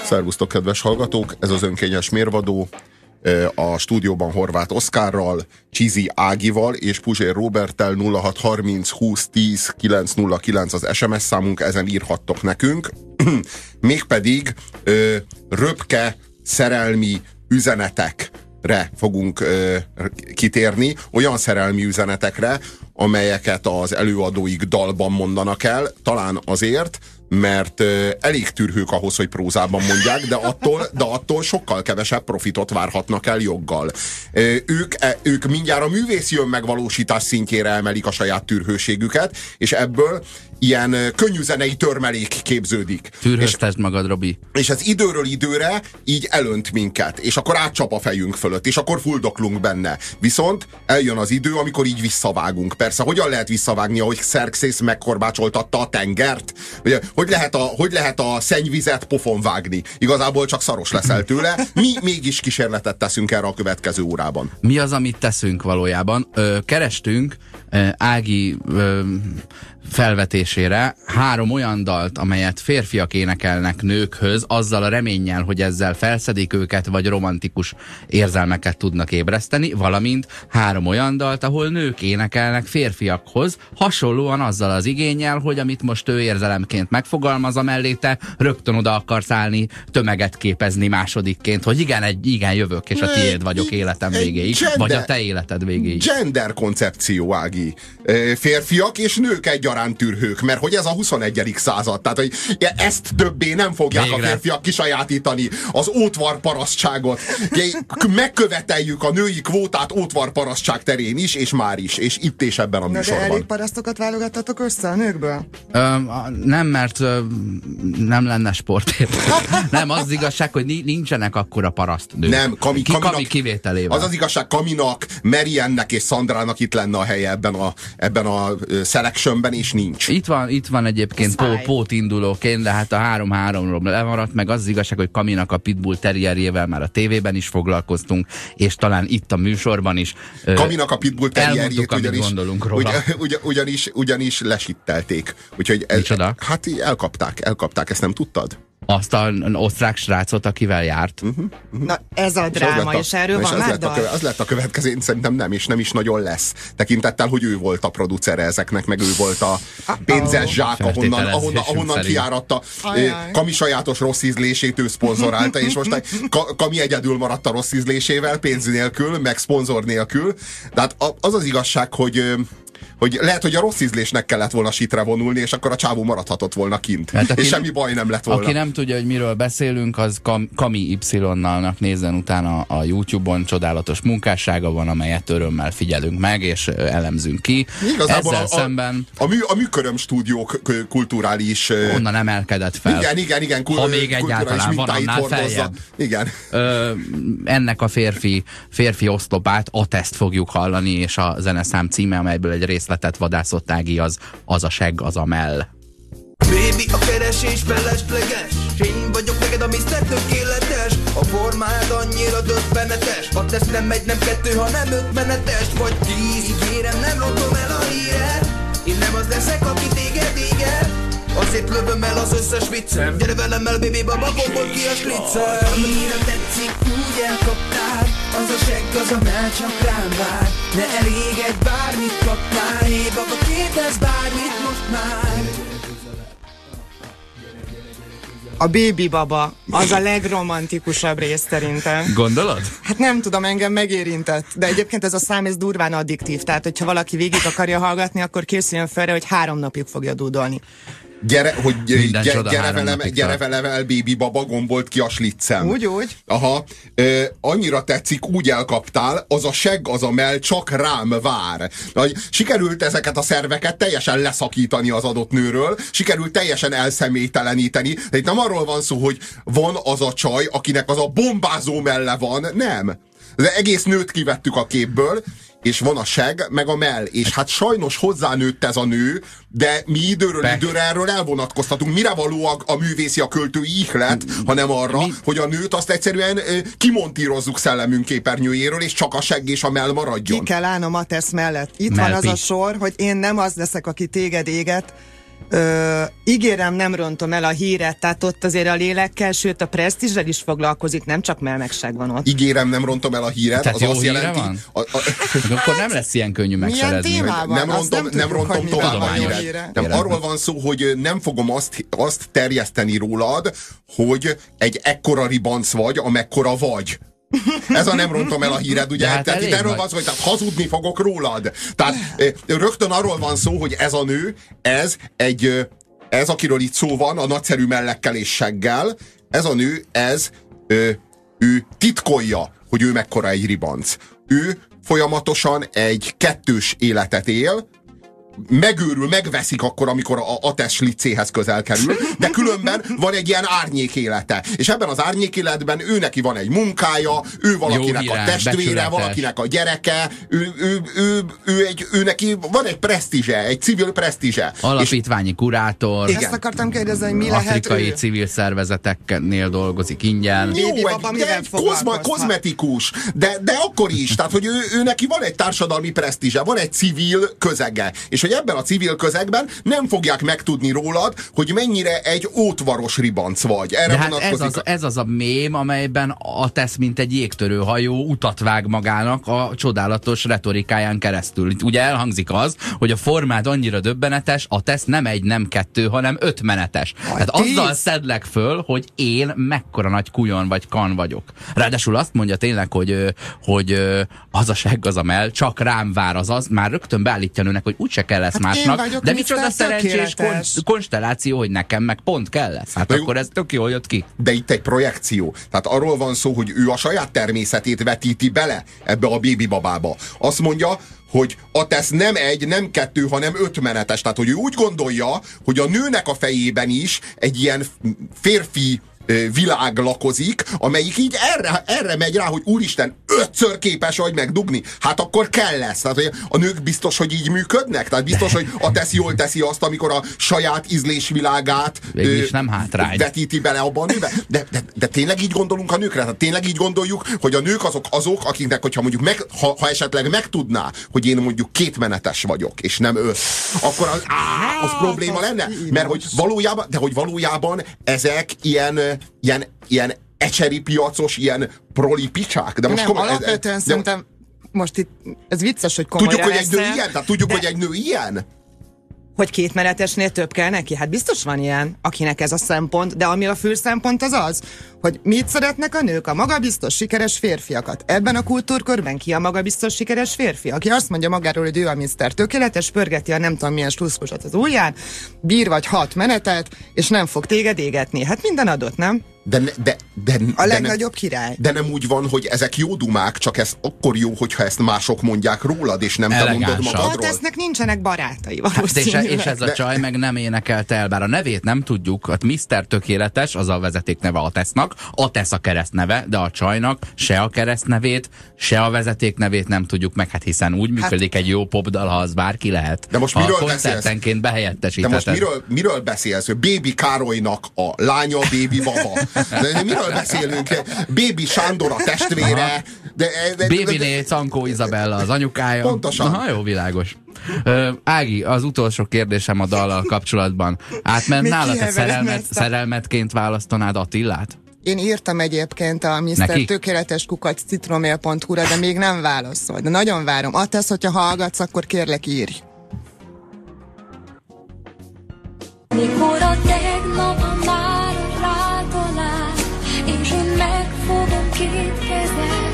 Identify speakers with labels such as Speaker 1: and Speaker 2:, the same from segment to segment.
Speaker 1: Szervusztok, kedves hallgatók! Ez az önkényes mérvadó. A stúdióban Horváth Oszkárral, Csizi Ágival és Puzsér Róberttel. 0630 20 10 909 az SMS számunk, ezen írhattok nekünk. Mégpedig röpke szerelmi üzenetekre fogunk kitérni, olyan szerelmi üzenetekre, amelyeket az előadóik dalban mondanak el, talán azért, mert elég tűrhők ahhoz, hogy prózában mondják, de attól sokkal kevesebb profitot várhatnak el joggal. Ők mindjárt a művészi önmegvalósítás szintjére emelik a saját tűrhőségüket, és ebből ilyen könnyűzenei törmelék képződik.
Speaker 2: Tűrhöztesd magad, Robi.
Speaker 1: És ez időről időre így elönt minket, és akkor átcsap a fejünk fölött, és akkor fuldoklunk benne. Viszont eljön az idő, amikor így visszavágunk. Persze, hogyan lehet visszavágni, ahogy Xerxes megkorbácsoltatta a tengert? Hogy lehet a szennyvizet pofon vágni? Igazából csak szaros leszel tőle. Mi mégis kísérletet teszünk erre a következő órában.
Speaker 2: Mi az, amit teszünk valójában? Kerestünk Ági felvetésére 3 olyan dalt, amelyet férfiak énekelnek nőkhöz, azzal a reménnyel, hogy ezzel felszedik őket, vagy romantikus érzelmeket tudnak ébreszteni, valamint 3 olyan dalt, ahol nők énekelnek férfiakhoz, hasonlóan azzal az igénnyel, hogy amit most ő érzelemként megfogalmaz a melléte, rögtön oda akarsz állni, tömeget képezni másodikként, hogy igen, jövök, és a tiéd vagyok életem végéig, vagy a te életed végéig.
Speaker 1: Gender koncepció, Ági. Férfiak és nők egyaránt tűrhők, mert hogy ez a 21. század, tehát hogy ezt többé nem fogják végre a férfiak kisajátítani, az ótvarparasztságot. Megköveteljük a női kvótát ótvarparasztság terén is, és már is, és itt és ebben a műsorban.
Speaker 3: De elég parasztokat válogattatok össze a nőkből?
Speaker 2: Nem, mert nem lenne sportért. Nem, az igazság, hogy nincsenek akkora paraszt nők.
Speaker 1: Nem, Kami
Speaker 2: kivételével.
Speaker 1: Az igazság, Kaminak, Mariannek és Szandrának itt lenne a helye ebben a selectionben, és nincs.
Speaker 2: Itt van egyébként pótindulóként, de hát a 3-3-ról lemaradt, meg az igazság, hogy Kaminak a Pitbull terrierjével már a tévében is foglalkoztunk, és talán itt a műsorban is.
Speaker 1: Kaminak a Pitbull terrierjét ugyanis lesittelték. Úgyhogy hát elkapták, ezt nem tudtad?
Speaker 2: Azt az osztrák srácot, akivel járt.
Speaker 3: Na ez a dráma, és erről van már dal?
Speaker 1: Az lett a következő, szerintem nem, és nem is nagyon lesz. Tekintettel, hogy ő volt a producere ezeknek, meg ő volt a pénzes zsák, ahonnan kiáratta. Kami sajátos rossz ízlését ő szponzorálta, és most Kami egyedül maradt a rossz ízlésével, pénz nélkül, meg szponzor nélkül. De hát az az igazság, hogy lehet, hogy a rossz ízlésnek kellett volna sitre vonulni, és akkor a csávó maradhatott volna kint. Hát, és semmi baj nem lett volna.
Speaker 2: Aki nem tudja, hogy miről beszélünk, az Kami Y-nalnak nézzen utána a YouTube-on, csodálatos munkássága van, amelyet örömmel figyelünk meg, és elemzünk ki.
Speaker 1: Igazából
Speaker 2: ezzel szemben
Speaker 1: a Műköröm stúdiók kulturális...
Speaker 2: Onnan emelkedett fel.
Speaker 1: Igen.
Speaker 2: Ha még egyáltalán van annál feljebb.
Speaker 1: Igen.
Speaker 2: Ennek a férfi oszlopát, a teszt fogjuk hallani, és a zeneszám címe, amelyből egy részletet vadászott Ági, az a segg, az a mell.
Speaker 4: Baby, a keresés felesleges. Én vagyok neked a Mr. Tökéletes. A formád annyira döbbenetes. A teszt nem 1, nem 2, hanem 5 menetes. Vagy 10, ígérem, nem rontom el a híret. Én nem az leszek, aki téged éget. Azért lövöm el az összes viccem. Gyere velem el, baby, baba, bombol ki a sliccem. Annyira tetszik, úgy elkaptál. Az a segg, az a mell csak rám vár. Ne elégedj, bármit kapnál. Hé, baba, kérdezz bármit most már.
Speaker 3: A Baby Baba az a legromantikusabb rész szerintem.
Speaker 2: Gondolod?
Speaker 3: Hát nem tudom, engem megérintett. De egyébként ez a szám, ez durván addiktív. Tehát, hogyha valaki végig akarja hallgatni, akkor készüljön felre, hogy 3 napig fogja dúdolni.
Speaker 1: Gyere vele, Baby Baba, gombolt ki a sliccem.
Speaker 3: Úgy.
Speaker 1: Aha. Annyira tetszik, úgy elkaptál, az a segg, az a mell csak rám vár. Sikerült ezeket a szerveket teljesen leszakítani az adott nőről, sikerült teljesen elszemélyteleníteni. De itt nem arról van szó, hogy van az a csaj, akinek az a bombázó melle van. Nem. Az egész nőt kivettük a képből, és van a segg, meg a mell. És hát sajnos hozzánőtt ez a nő, de mi időről időre erről elvonatkoztatunk. Mire való a művészi, a költői ihlet, hanem arra, hogy a nőt azt egyszerűen kimontírozzuk szellemünk képernyőjéről, és csak a segg és a mell maradjon.
Speaker 3: Ki kell állnom a tesz mellett. Itt van az a sor, hogy én nem az leszek, aki téged éget, Ígérem, nem rontom el a híret, tehát ott azért a lélekkel, sőt a presztízsel is foglalkozik, nem csak melmegság van ott.
Speaker 1: Ígérem, nem rontom el a híret.
Speaker 2: Tehát
Speaker 1: az
Speaker 2: jó
Speaker 1: azt
Speaker 2: híre
Speaker 1: jelenti,
Speaker 2: van? Akkor nem lesz ilyen könnyű megszerezni.
Speaker 3: Milyen témában?
Speaker 1: Nem rontom tovább a híret.
Speaker 3: híre.
Speaker 1: Nem, arról van szó, hogy nem fogom azt terjeszteni rólad, hogy egy ekkora ribanc vagy, amekkora vagy. Ez a nem rontom el a híred, ugye?
Speaker 2: Hát
Speaker 1: tehát itt erről van szó, hogy tehát hazudni fogok rólad. Tehát rögtön arról van szó, hogy ez a nő, ez, akiről itt szó van, a nagyszerű mellekkel és seggel, ez a nő, ő titkolja, hogy ő mekkora egy ribanc. Ő folyamatosan egy kettős életet él, megőrül, megveszik akkor, amikor a test licéhez közel kerül, de különben van egy ilyen árnyék élete. És ebben az árnyék életben ő neki van egy munkája, ő valakinek a testvére, valakinek a gyereke, ő neki van egy presztízse, egy civil presztízse.
Speaker 2: Alapítványi kurátor.
Speaker 3: Igen. Ezt akartam kérdezni, hogy mi lehet
Speaker 2: afrikai
Speaker 3: ő?
Speaker 2: civil szervezeteknél dolgozik ingyen.
Speaker 1: Jó, egy kozmetikus, de akkor is. Tehát, hogy ő neki van egy társadalmi presztízse, van egy civil közege. És hogy ebben a civil közegben nem fogják megtudni rólad, hogy mennyire egy ótvaros ribanc vagy. Erre
Speaker 2: de hát ez az a mém, amelyben a tesz, mint egy jégtörő hajó utat vág magának a csodálatos retorikáján keresztül. Itt ugye elhangzik az, hogy a formád annyira döbbenetes, a tesz nem egy, nem kettő, hanem 5 menetes. Tehát azzal szedlek föl, hogy én mekkora nagy kujon vagy kan vagyok. Ráadásul azt mondja tényleg, hogy az a segg, az a mell, csak rám vár az, már rögtön beállítja nőnek, hogy úgyse kell lesz másnak, de micsoda szerencsés konstelláció, hogy nekem meg pont kell lesz. Hát akkor ez tök jól jött ki.
Speaker 1: De itt egy projekció. Tehát arról van szó, hogy ő a saját természetét vetíti bele ebbe a bébibabába. Azt mondja, hogy a tesz nem egy, nem kettő, hanem 5 menetes. Tehát, hogy ő úgy gondolja, hogy a nőnek a fejében is egy ilyen férfi világ lakozik, amelyik így erre megy rá, hogy úristen, 5-ször képes vagy megdugni. Hát akkor kell lesz. Tehát, hogy a nők biztos, hogy így működnek? Tehát biztos, hogy a tesz jól teszi azt, amikor a saját ízlésvilágát
Speaker 2: nem hátrány
Speaker 1: vetíti bele abban a nőbe. De tényleg így gondolunk a nőkre? Tehát tényleg így gondoljuk, hogy a nők azok, akiknek, hogyha mondjuk ha esetleg megtudná, hogy én mondjuk 2 menetes vagyok, és nem 5, akkor az probléma lenne. Mert hogy valójában ezek ilyen ecseri piacos, ilyen proli picsák. De most
Speaker 3: nem, alapvetően szerintem most itt, ez vicces, hogy komolyan
Speaker 1: tudjuk, hogy egy nő ilyen? Tehát tudjuk, hogy egy nő ilyen?
Speaker 3: Hogy 2 menetesnél több kell neki? Hát biztos van ilyen, akinek ez a szempont, de ami a fő szempont az, hogy mit szeretnek a nők? A magabiztos, sikeres férfiakat. Ebben a kultúrkörben ki a magabiztos, sikeres férfi? Aki azt mondja magáról, hogy ő a Mr. Tökéletes, pörgeti a nem tudom milyen sluszkosat az ujján, bír vagy 6 menetet, és nem fog téged égetni. Hát minden adott, nem? A legnagyobb király.
Speaker 1: De nem úgy van, hogy ezek jó dumák, csak ez akkor jó, hogyha ezt mások mondják rólad, és nem te mondod magadról.
Speaker 3: Hát eznek nincsenek barátai valószínűleg.
Speaker 2: És ez a csaj meg nem énekelte el, bár a nevét nem tudjuk, a Mr. Tökéletes, az a vezetékneve a tesznak, a tesz a keresztneve, de a csajnak se a keresztnevét, se a vezetéknevét nem tudjuk meg, hát hiszen úgy működik egy jó popdal, ha az bárki lehet.
Speaker 1: De most miről koncertenként
Speaker 2: behelyettesítheted.
Speaker 1: De most miről beszélsz? Baby Károlynak a lánya Baby Baba. De miről beszélünk? Baby Sándor a testvére.
Speaker 2: Babyné Cankó Izabella az anyukája.
Speaker 1: Pontosan.
Speaker 2: Aha, jó, világos. Ági, az utolsó kérdésem a dallal kapcsolatban. Átment nálad, te szerelmetként választanád Attillát?
Speaker 3: Én írtam egyébként a Mr. Tökéletes kukac citromail.hu-ra, de még nem válaszol. De nagyon várom. Attesz, hogyha hallgatsz, akkor kérlek írj.
Speaker 5: Mikor a tegnap már rátalál, és én megfogom 2 kezed,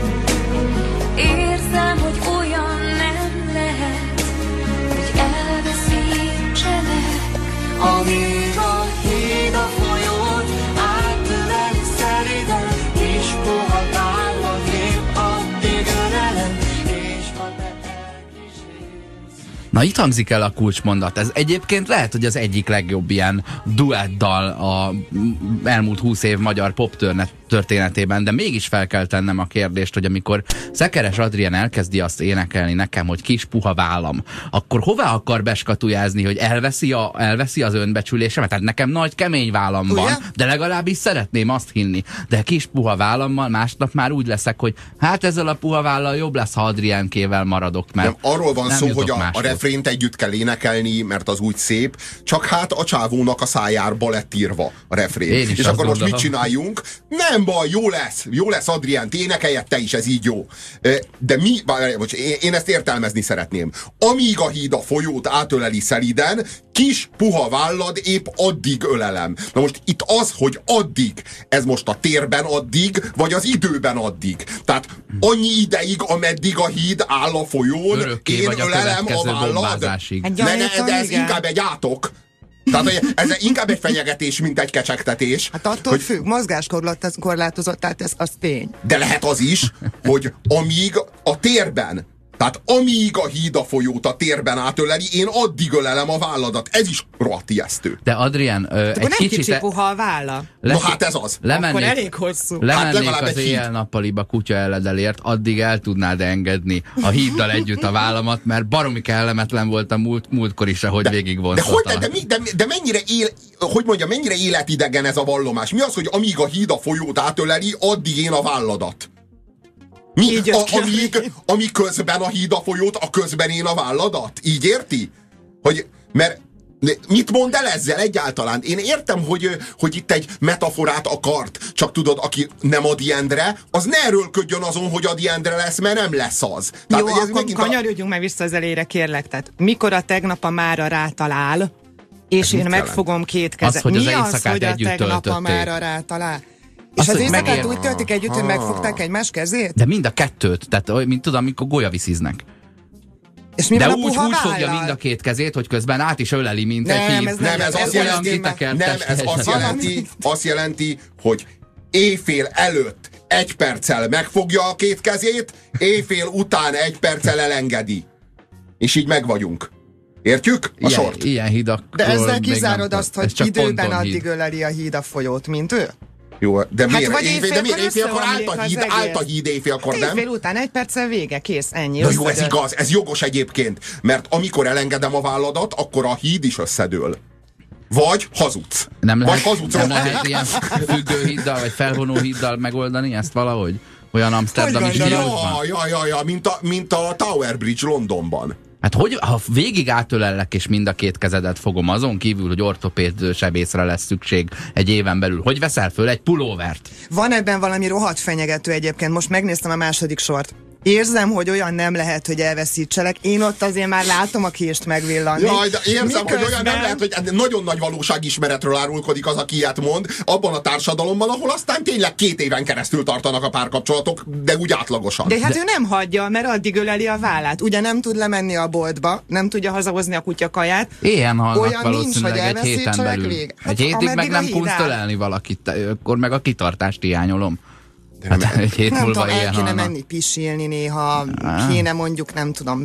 Speaker 5: érzem, hogy olyan nem lehet, hogy elveszítsenek, amíg a híd a folyót átöleli szeriden, és puha vállat épp addig ölelem, és ha te elkísérsz.
Speaker 2: Na, itt hangzik el a kulcsmondat. Ez egyébként lehet, hogy az egyik legjobb ilyen duettdal a elmúlt 20 év magyar pop történetében, de mégis fel kell tennem a kérdést, hogy amikor Szekeres Adrián elkezdi azt énekelni nekem, hogy kis puha vállam, akkor hová akar beskatujázni, hogy elveszi az önbecsülésemet? Tehát nekem nagy kemény vállam van, de legalábbis szeretném azt hinni. De kis puha vállammal másnap már úgy leszek, hogy hát ezzel a puha vállal jobb lesz, ha Adriánkével maradok, mert
Speaker 1: nem, arról van szó, hogy a refrén refrént együtt kell énekelni, mert az úgy szép, csak hát a csávónak a szájárba lett írva a refrén. És akkor most mit csináljunk? Nem baj, jó lesz Adrien, énekeljed te is, ez így jó. De én ezt értelmezni szeretném. Amíg a híd a folyót átöleli szeliden, kis puha vállad épp addig ölelem. Na most itt az, hogy addig, ez most a térben addig, vagy az időben addig. Tehát annyi ideig, ameddig a híd áll a folyón, örökké én ölelem a vállad. Ez inkább egy átok. Tehát ez inkább egy fenyegetés, mint egy kecsegtetés.
Speaker 3: Hát attól függ, mozgáskorlátozott, tehát ez az tény.
Speaker 1: De lehet az is, hogy amíg a térben, tehát amíg a híd a folyót a térben átöleli, én addig ölelem a válladat. Ez is rohadt ijesztő.
Speaker 2: De Adrián, egy
Speaker 3: kicsi puha a válla.
Speaker 1: Na hát ez az.
Speaker 3: Akkor elég hosszú.
Speaker 2: Lemennék az éjjel-nappaliba kutya eledelért, addig el tudnád engedni a híddal együtt a vállamat, mert baromi kellemetlen volt a múltkor is, ahogy végigvonszoltalak.
Speaker 1: De mennyire életidegen ez a vallomás? Mi az, hogy amíg a híd a folyót átöleli, addig én a válladat? Amíg közben a híd a folyót, a közben én a válladat? Így érti? Mert mit mond el ezzel egyáltalán? Én értem, hogy itt egy metaforát akart, csak tudod, aki nem Ady Endre, az ne erőlködjön azon, hogy Ady Endre lesz, mert nem lesz az.
Speaker 3: Tehát, jó, akkor kanyarodjunk meg vissza az elejére, kérlek. Tehát mikor a tegnap a mára rátalál, és én megfogom két kezet. Mi az, hogy a tegnap a mára rátalál? És az éjszakát úgy töltik együtt, hogy megfogták egymás kezét?
Speaker 2: De mind a kettőt, tehát mint tudom, amikor golyavisziznek.
Speaker 3: És mi
Speaker 2: de
Speaker 3: van
Speaker 2: úgy fogja mind a két kezét, hogy közben át is öleli, mint egy híd.
Speaker 1: Ez azt jelenti, hogy éjfél előtt 1 perccel megfogja a két kezét, éjfél után 1 perccel elengedi. És így megvagyunk. Értjük a sort?
Speaker 2: Ilyen hídakról.
Speaker 3: De ezzel kizárod azt, hogy időben addig öleli a híd a folyót, mint ő?
Speaker 1: Jó, de miért éjfélkor állt a híd éjfélkor, nem?
Speaker 3: Éjfél után 1 perccel vége, kész, ennyi.
Speaker 1: Na jó, ez igaz, ez jogos egyébként, mert amikor elengedem a válladat, akkor a híd is összedől. Vagy hazudsz.
Speaker 2: Nem lehet ilyen függő híddal, vagy felvonó híddal megoldani ezt valahogy? Olyan amsterdami stílusban?
Speaker 1: Ja, mint a Tower Bridge Londonban.
Speaker 2: Hát ha végig átölellek és mind a két kezedet fogom, azon kívül, hogy ortopéd sebészre lesz szükség egy éven belül, hogy veszel föl egy pulóvert?
Speaker 3: Van ebben valami rohadt fenyegető egyébként, most megnéztem a második sort. Érzem, hogy olyan nem lehet, hogy elveszítselek. Én ott azért már látom a kést megvillanni.
Speaker 1: Jaj, de érzem, hogy olyan nem lehet, hogy nagyon nagy valóságismeretről árulkodik az, aki ilyet mond, abban a társadalomban, ahol aztán tényleg 2 éven keresztül tartanak a párkapcsolatok, de úgy átlagosan.
Speaker 3: De hát ő nem hagyja, mert addig öleli a vállát. Ugye nem tud lemenni a boltba, nem tudja hazahozni a kutya kaját.
Speaker 2: Éhen halnak olyan valószínűleg nincs, egy héten belül. Hát, egy hétig meg nem kunsztölelni valakit, akkor meg a kitartást hiányolom. Hát egy hét
Speaker 3: nem
Speaker 2: múlva
Speaker 3: tudom, el kéne menni pisilni néha, kéne mondjuk, nem tudom,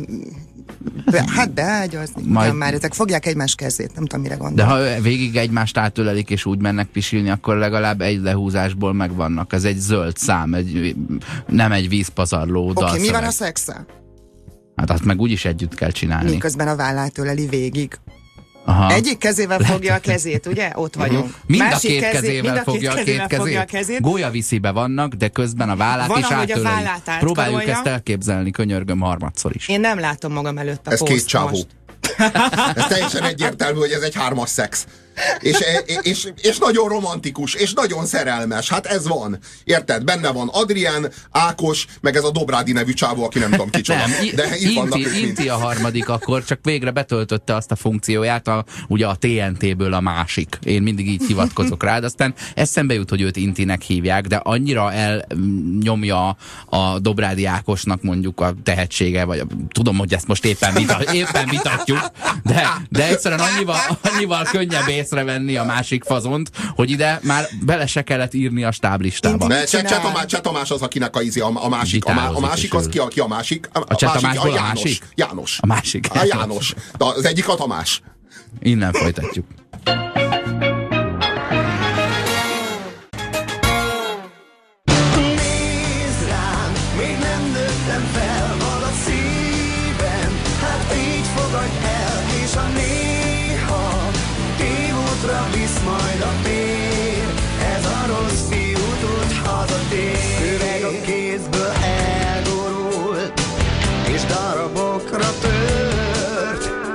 Speaker 3: beágyazni. Már ezek fogják egymás kezét, nem tudom, mire gondolni.
Speaker 2: De ha végig egymást átölelik és úgy mennek pisilni, akkor legalább egy lehúzásból megvannak. Ez egy zöld szám, nem egy vízpazarló dalszöveg.
Speaker 3: Mi van a szexszel?
Speaker 2: Hát azt meg úgyis együtt kell csinálni.
Speaker 3: Miközben a vállát öleli végig. Aha. Egyik kezével fogja a kezét, ugye? Ott vagyunk.
Speaker 2: Mind a két kezével fogja a kezét. Gólyaviszibe vannak, de közben a vállát is átöleli. Próbáljuk ezt elképzelni, könyörgöm, harmadszor is.
Speaker 3: Én nem látom magam előtt a
Speaker 1: poszt. Ez két csávó. Ez teljesen egyértelmű, hogy ez egy 3-as szex. És nagyon romantikus, és nagyon szerelmes. Hát ez van. Érted? Benne van Adrien, Ákos, meg ez a Dobrádi nevű csávó, aki nem tudom kicsoda. De itt vannak ők
Speaker 2: Inti a harmadik akkor, csak végre betöltötte azt a funkcióját, ugye a TNT-ből a másik. Én mindig így hivatkozok rá, de aztán eszembe jut, hogy őt Intinek hívják, de annyira elnyomja a Dobrádi Ákosnak mondjuk a tehetsége, vagy tudom, hogy ezt most éppen vitatjuk, de egyszerűen annyival könnyebb észrevenni a másik fazont, hogy ide már bele se kellett írni a stáblistába.
Speaker 1: Cseh Tamás az, akinek a másik. A másik az ki a másik?
Speaker 2: A Cseh Tamásból a másik?
Speaker 1: János.
Speaker 2: A másik.
Speaker 1: A János. Az egyik a Tamás.
Speaker 2: Innen folytatjuk.
Speaker 4: Nézd rám, még nem nőttem fel, van a szívem, hát így fogadj el, és a néha tévútra visz majd a tér, ez a rossz fiú tud hazatér. Üveg a kézből elgurult, és darabokra tört,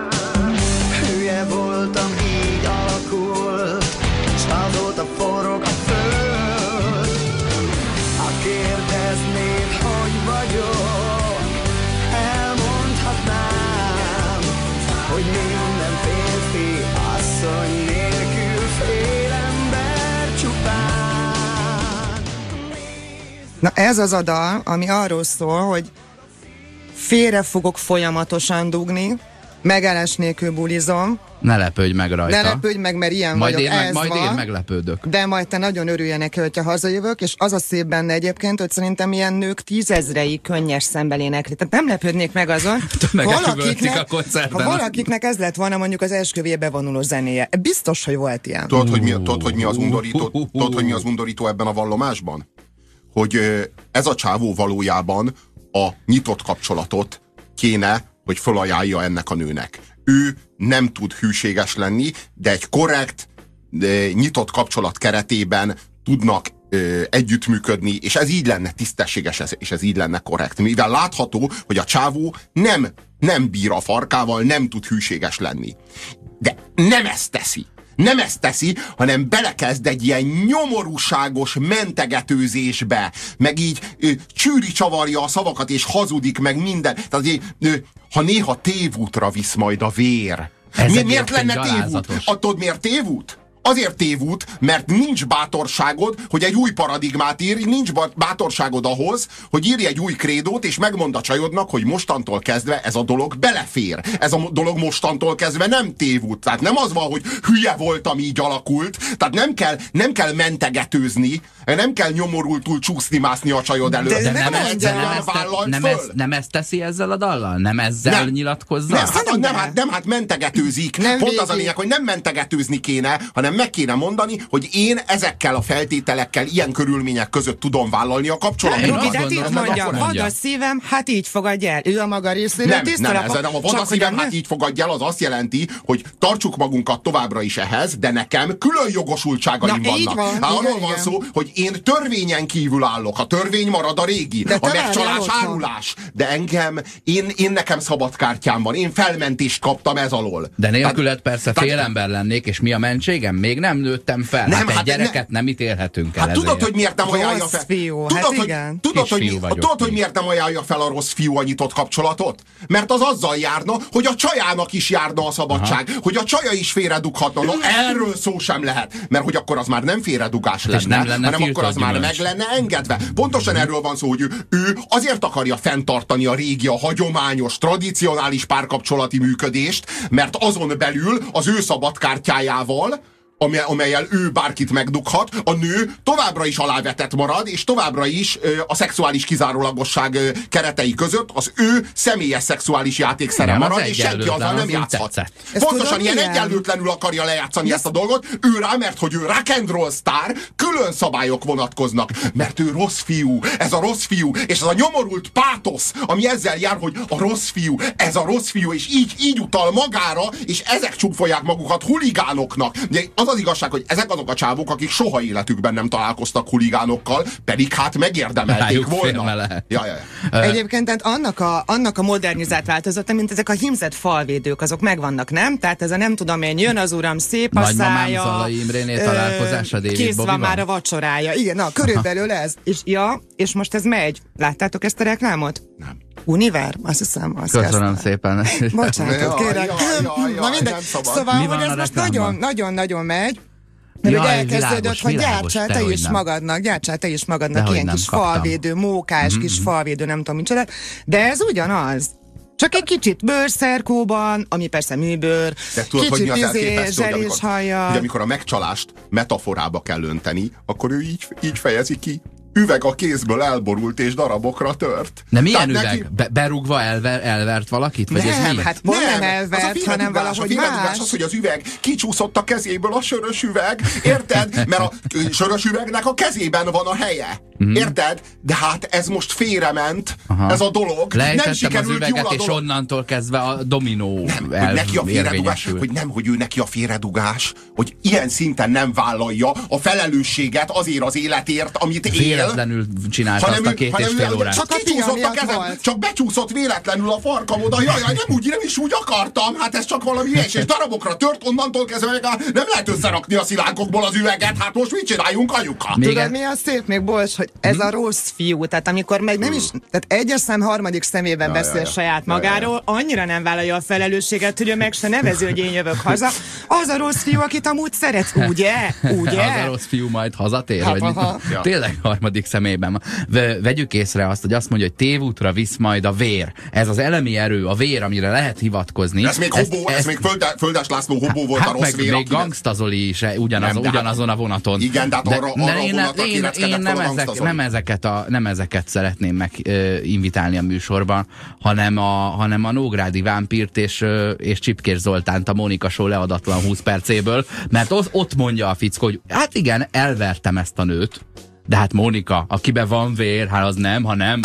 Speaker 3: Na ez az a dal, ami arról szól, hogy félre fogok folyamatosan dugni, megállás nélkül bulizom.
Speaker 2: Ne lepődj meg rajta.
Speaker 3: Ne lepődj meg, mert ilyen
Speaker 2: majd
Speaker 3: vagyok,
Speaker 2: majd én meglepődök.
Speaker 3: De majd te nagyon örülj neki, hogyha hazajövök, és az a szép benne egyébként, hogy szerintem ilyen nők 10 000-ei könnyes szemben énekli. Tehát nem lepődnék meg azon, ha valakiknek ez lett volna mondjuk az esküvője bevonuló zenéje. Biztos, hogy volt ilyen.
Speaker 1: Tudod, hogy mi az undorító ebben a vallomásban? Hogy ez a csávó valójában a nyitott kapcsolatot kéne, hogy felajánlja ennek a nőnek. Ő nem tud hűséges lenni, de egy korrekt, nyitott kapcsolat keretében tudnak együttműködni, és ez így lenne tisztességes, és ez így lenne korrekt. Mivel látható, hogy a csávó nem bír a farkával, nem tud hűséges lenni. De nem ezt teszi. Nem ezt teszi, hanem belekezd egy ilyen nyomorúságos mentegetőzésbe, meg így csűri csavarja a szavakat, és hazudik, meg minden. Tehát, ha néha tévútra visz majd a vér. Miért lenne tévút? Tudod, miért tévút? Azért tévút, mert nincs bátorságod, hogy egy új paradigmát írj, nincs bátorságod ahhoz, hogy írj egy új krédót, és megmond a csajodnak, hogy mostantól kezdve ez a dolog belefér. Ez a dolog mostantól kezdve nem tévút. Tehát nem az van, hogy hülye voltam, így alakult. Tehát nem kell mentegetőzni, nem kell nyomorultul csúszni-mászni a csajod előtt.
Speaker 2: Nem ezt teszi ezzel a dallal? Nem ezzel nyilatkozza?
Speaker 1: Nem, mentegetőzik. Pont az a lényeg, hogy nem mentegetőzni kéne, hanem meg kéne mondani, hogy én ezekkel a feltételekkel, ilyen körülmények között tudom vállalni a kapcsolatot.
Speaker 3: Robi, itt mondja, vad a szívem, hát így fogadj el. Ő a maga részéről
Speaker 1: nem, a vad a szívem, hát így fogadj el, az azt jelenti, hogy tartsuk magunkat továbbra is ehhez, de nekem külön jogosultságaim vannak. Arról van szó, hogy én törvényen kívül állok. A törvény marad a régi. A megcsalás, árulás. De én nekem szabad kártyám van. Én felmentést kaptam ez alól.
Speaker 2: De nélküled persze fél ember lennék, és mi a mentségem? Még nem nőttem fel. Egy gyereket nem ítélhetünk el.
Speaker 1: Tudod, hogy miért nem ajánlja fel? Tudod, hogy miért nem ajánlja fel a rossz fiú a nyitott kapcsolatot? Mert az azzal járna, hogy a csajának is járna a szabadság. Hogy a csaja is félredughatna. No, erről szó sem lehet. Mert hogy akkor az már nem félredugás lenne, hanem akkor az már meg lenne engedve. Pontosan erről van szó, hogy ő azért akarja fenntartani a régi, a hagyományos, tradicionális párkapcsolati működést, mert azon belül az ő szabadkártyájával, amellyel ő bárkit megdughat, a nő továbbra is alávetett marad, és továbbra is a szexuális kizárólagosság keretei között az ő személyes szexuális játékszere marad, és senki azzal nem játszhat. Pontosan ilyen egyenlőtlenül akarja lejátszani ezt a dolgot, ő rá, mert hogy ő rock and roll sztár, külön szabályok vonatkoznak, mert ő rossz fiú, ez a rossz fiú, és ez a nyomorult pátosz, ami ezzel jár, hogy a rossz fiú, ez a rossz fiú, és így utal magára, és ezek csúfolják magukat huligánoknak. Az igazság, hogy ezek azok a csávok, akik soha életükben nem találkoztak huligánokkal, pedig hát megérdemelték volna.
Speaker 3: Egyébként tehát annak a modernizált változata, mint ezek a hímzett falvédők, azok megvannak, nem? Tehát ez a nem tudom én, jön az uram, szép a szája.
Speaker 2: Nagymamám Zalai Imréné találkozása, David
Speaker 3: kész
Speaker 2: Bowie
Speaker 3: van már a vacsorája. Igen, na, körülbelül ez. És most ez megy. Láttátok ezt a reklámot?
Speaker 1: Nem.
Speaker 3: Univer? Azt hiszem.
Speaker 2: Köszönöm szépen.
Speaker 3: Bocsánatot kérek. Na mindegy. Szóval, hogy ez most nagyon-nagyon megy. Mert ugye elkezdődött, hogy gyártsál te is magadnak ilyen kis falvédő, mókás kis falvédő, nem tudom micsoda. De ez ugyanaz. Csak egy kicsit bőrszerkóban, ami persze műbőr,
Speaker 1: de tudod,
Speaker 3: kicsit
Speaker 1: hogy
Speaker 3: zselés hajjal.
Speaker 1: Hogy amikor a megcsalást metaforába kell önteni, akkor ő így fejezi ki. Üveg a kézből elborult és darabokra tört.
Speaker 2: De milyen üveg? Berúgva elvert valakit? Vagy
Speaker 3: nem,
Speaker 2: ez mi?
Speaker 3: Hát nem elvert, hanem valahogy más.
Speaker 1: Az, hogy az üveg kicsúszott a kezéből, a sörös üveg. Érted? Mert a sörös üvegnek a kezében van a helye. Érted? De hát ez most félrement, ez a dolog.
Speaker 2: Lejtettem az üveget, és onnantól kezdve a dominó érvényesül.
Speaker 1: Hogy ő neki a félredugás, hogy ilyen szinten nem vállalja a felelősséget azért az életért, amit él.
Speaker 2: Véletlenül csinálta azt a 2,5 órát.
Speaker 1: Csak kicsúszott a kezem, csak becsúszott véletlenül a farkam oda. Jaj, nem is úgy akartam. Hát ez csak valami ilyes, és darabokra tört, onnantól kezdve nem lehet összerakni a szilánkokból az üveget. Hát most mit csináljunk, anyuka?
Speaker 3: Tudod, mi a szép még, bocs, hogy ez a rossz fiú, tehát amikor meg nem is, tehát egyes szám harmadik szemében beszél saját magáról, annyira nem vállalja a felelősséget, hogy ő meg se nevezi, hogy én jövök haza. Az a rossz fiú, akit amúgy szeret, ugye?
Speaker 2: Az a rossz fiú majd hazatér, vagy tényleg harmadik személyben. Vegyük észre azt, hogy azt mondja, hogy tévútra visz majd a vér. Ez az elemi erő, a vér, amire lehet hivatkozni.
Speaker 1: Ez még hobó, ez még Földes László hobó volt, a rossz vér.
Speaker 2: Még Gangsta Zoli is ugyanazon a vonaton.
Speaker 1: Igen, de arra a vonatra kéreckedett fel a Gangsta Zoli.
Speaker 2: Nem ezeket szeretném meginvitálni a műsorban, hanem a Nógrádi Vámpírt és Csipkés Zoltánt a Mónika Show leadatlan 20 percéből, mert ott mondja a fickó, hogy hát igen, elvertem ezt a nőt, de hát Mónika, akiben van vér, hát az nem, ha nem.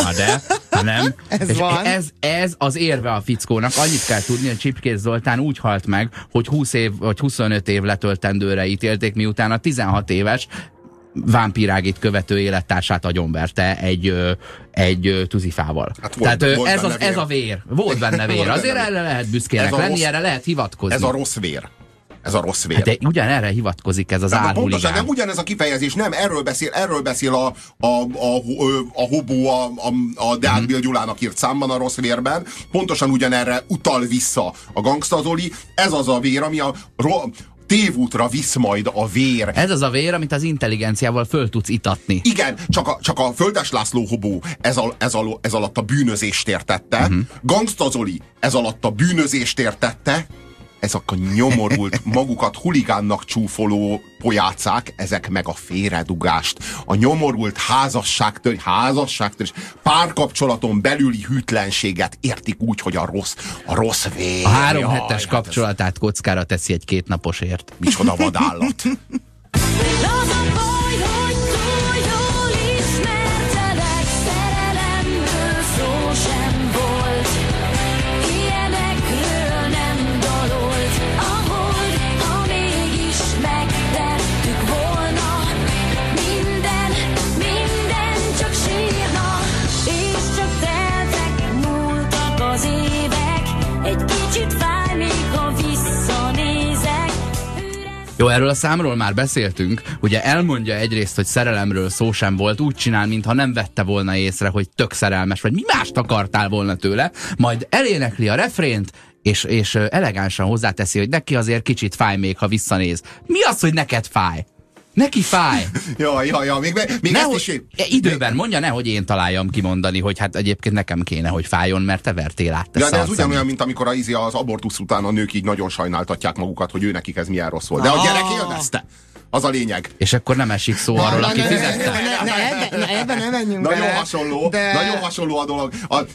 Speaker 2: Ez az érve a fickónak. Annyit kell tudni, hogy Csipkés Zoltán úgy halt meg, hogy 20 év vagy 25 év letöltendőre ítélték, miután a 16 éves vámpírágit követő élettársát agyonverte egy tűzifával. Hát tehát ez a vér. Volt benne vér. Azért erre lehet büszkének lenni, erre lehet hivatkozni.
Speaker 1: Ez a rossz vér. Ez a rossz vér.
Speaker 2: Hát de ugyanerre hivatkozik ez az álhuligán.
Speaker 1: Pontosan, nem ugyanez a kifejezés, nem, erről beszél a hobó a Deák Bill Gyulának írt számban, a rossz vérben. Pontosan ugyanerre utal vissza a Gangsta Zoli. Ez az a vér, ami a tévútra visz majd a vér.
Speaker 2: Ez az a vér, amit az intelligenciával föl tudsz itatni.
Speaker 1: Igen, csak a Földes László hobó ez alatt a bűnözést értette. Gangsta Zoli ez alatt a bűnözést értette. Ezek a nyomorult, magukat huligánnak csúfoló pojácák, ezek meg a félredugást, a nyomorult házasságtörés, párkapcsolaton belüli hűtlenséget értik úgy, hogy a rossz vér.
Speaker 2: A 3 hetes kapcsolatát kockára teszi egy 2 naposért.
Speaker 1: Micsoda vadállat.
Speaker 2: Jó, erről a számról már beszéltünk. Ugye elmondja egyrészt, hogy szerelemről szó sem volt, úgy csinál, mintha nem vette volna észre, hogy tök szerelmes, vagy mi mást akartál volna tőle, majd elénekli a refrént, és elegánsan hozzáteszi, hogy neki azért kicsit fáj még, ha visszanéz. Mi az, hogy neked fáj? Neki fáj.
Speaker 1: Ja, még ezt is
Speaker 2: időben mondja, nehogy én találjam kimondani, hogy hát egyébként nekem kéne, hogy fájjon, mert te vertél át.
Speaker 1: Ja, de ez ugyanolyan, mint amikor az abortusz után a nők így nagyon sajnáltatják magukat, hogy ő nekik ez milyen rossz volt. De a gyerek élvezte. Az a lényeg.
Speaker 2: És akkor nem esik szó arról, aki fizette.
Speaker 3: Ebben nem menjünk
Speaker 1: nagyon
Speaker 3: bele.
Speaker 1: Nagyon hasonló a dolog.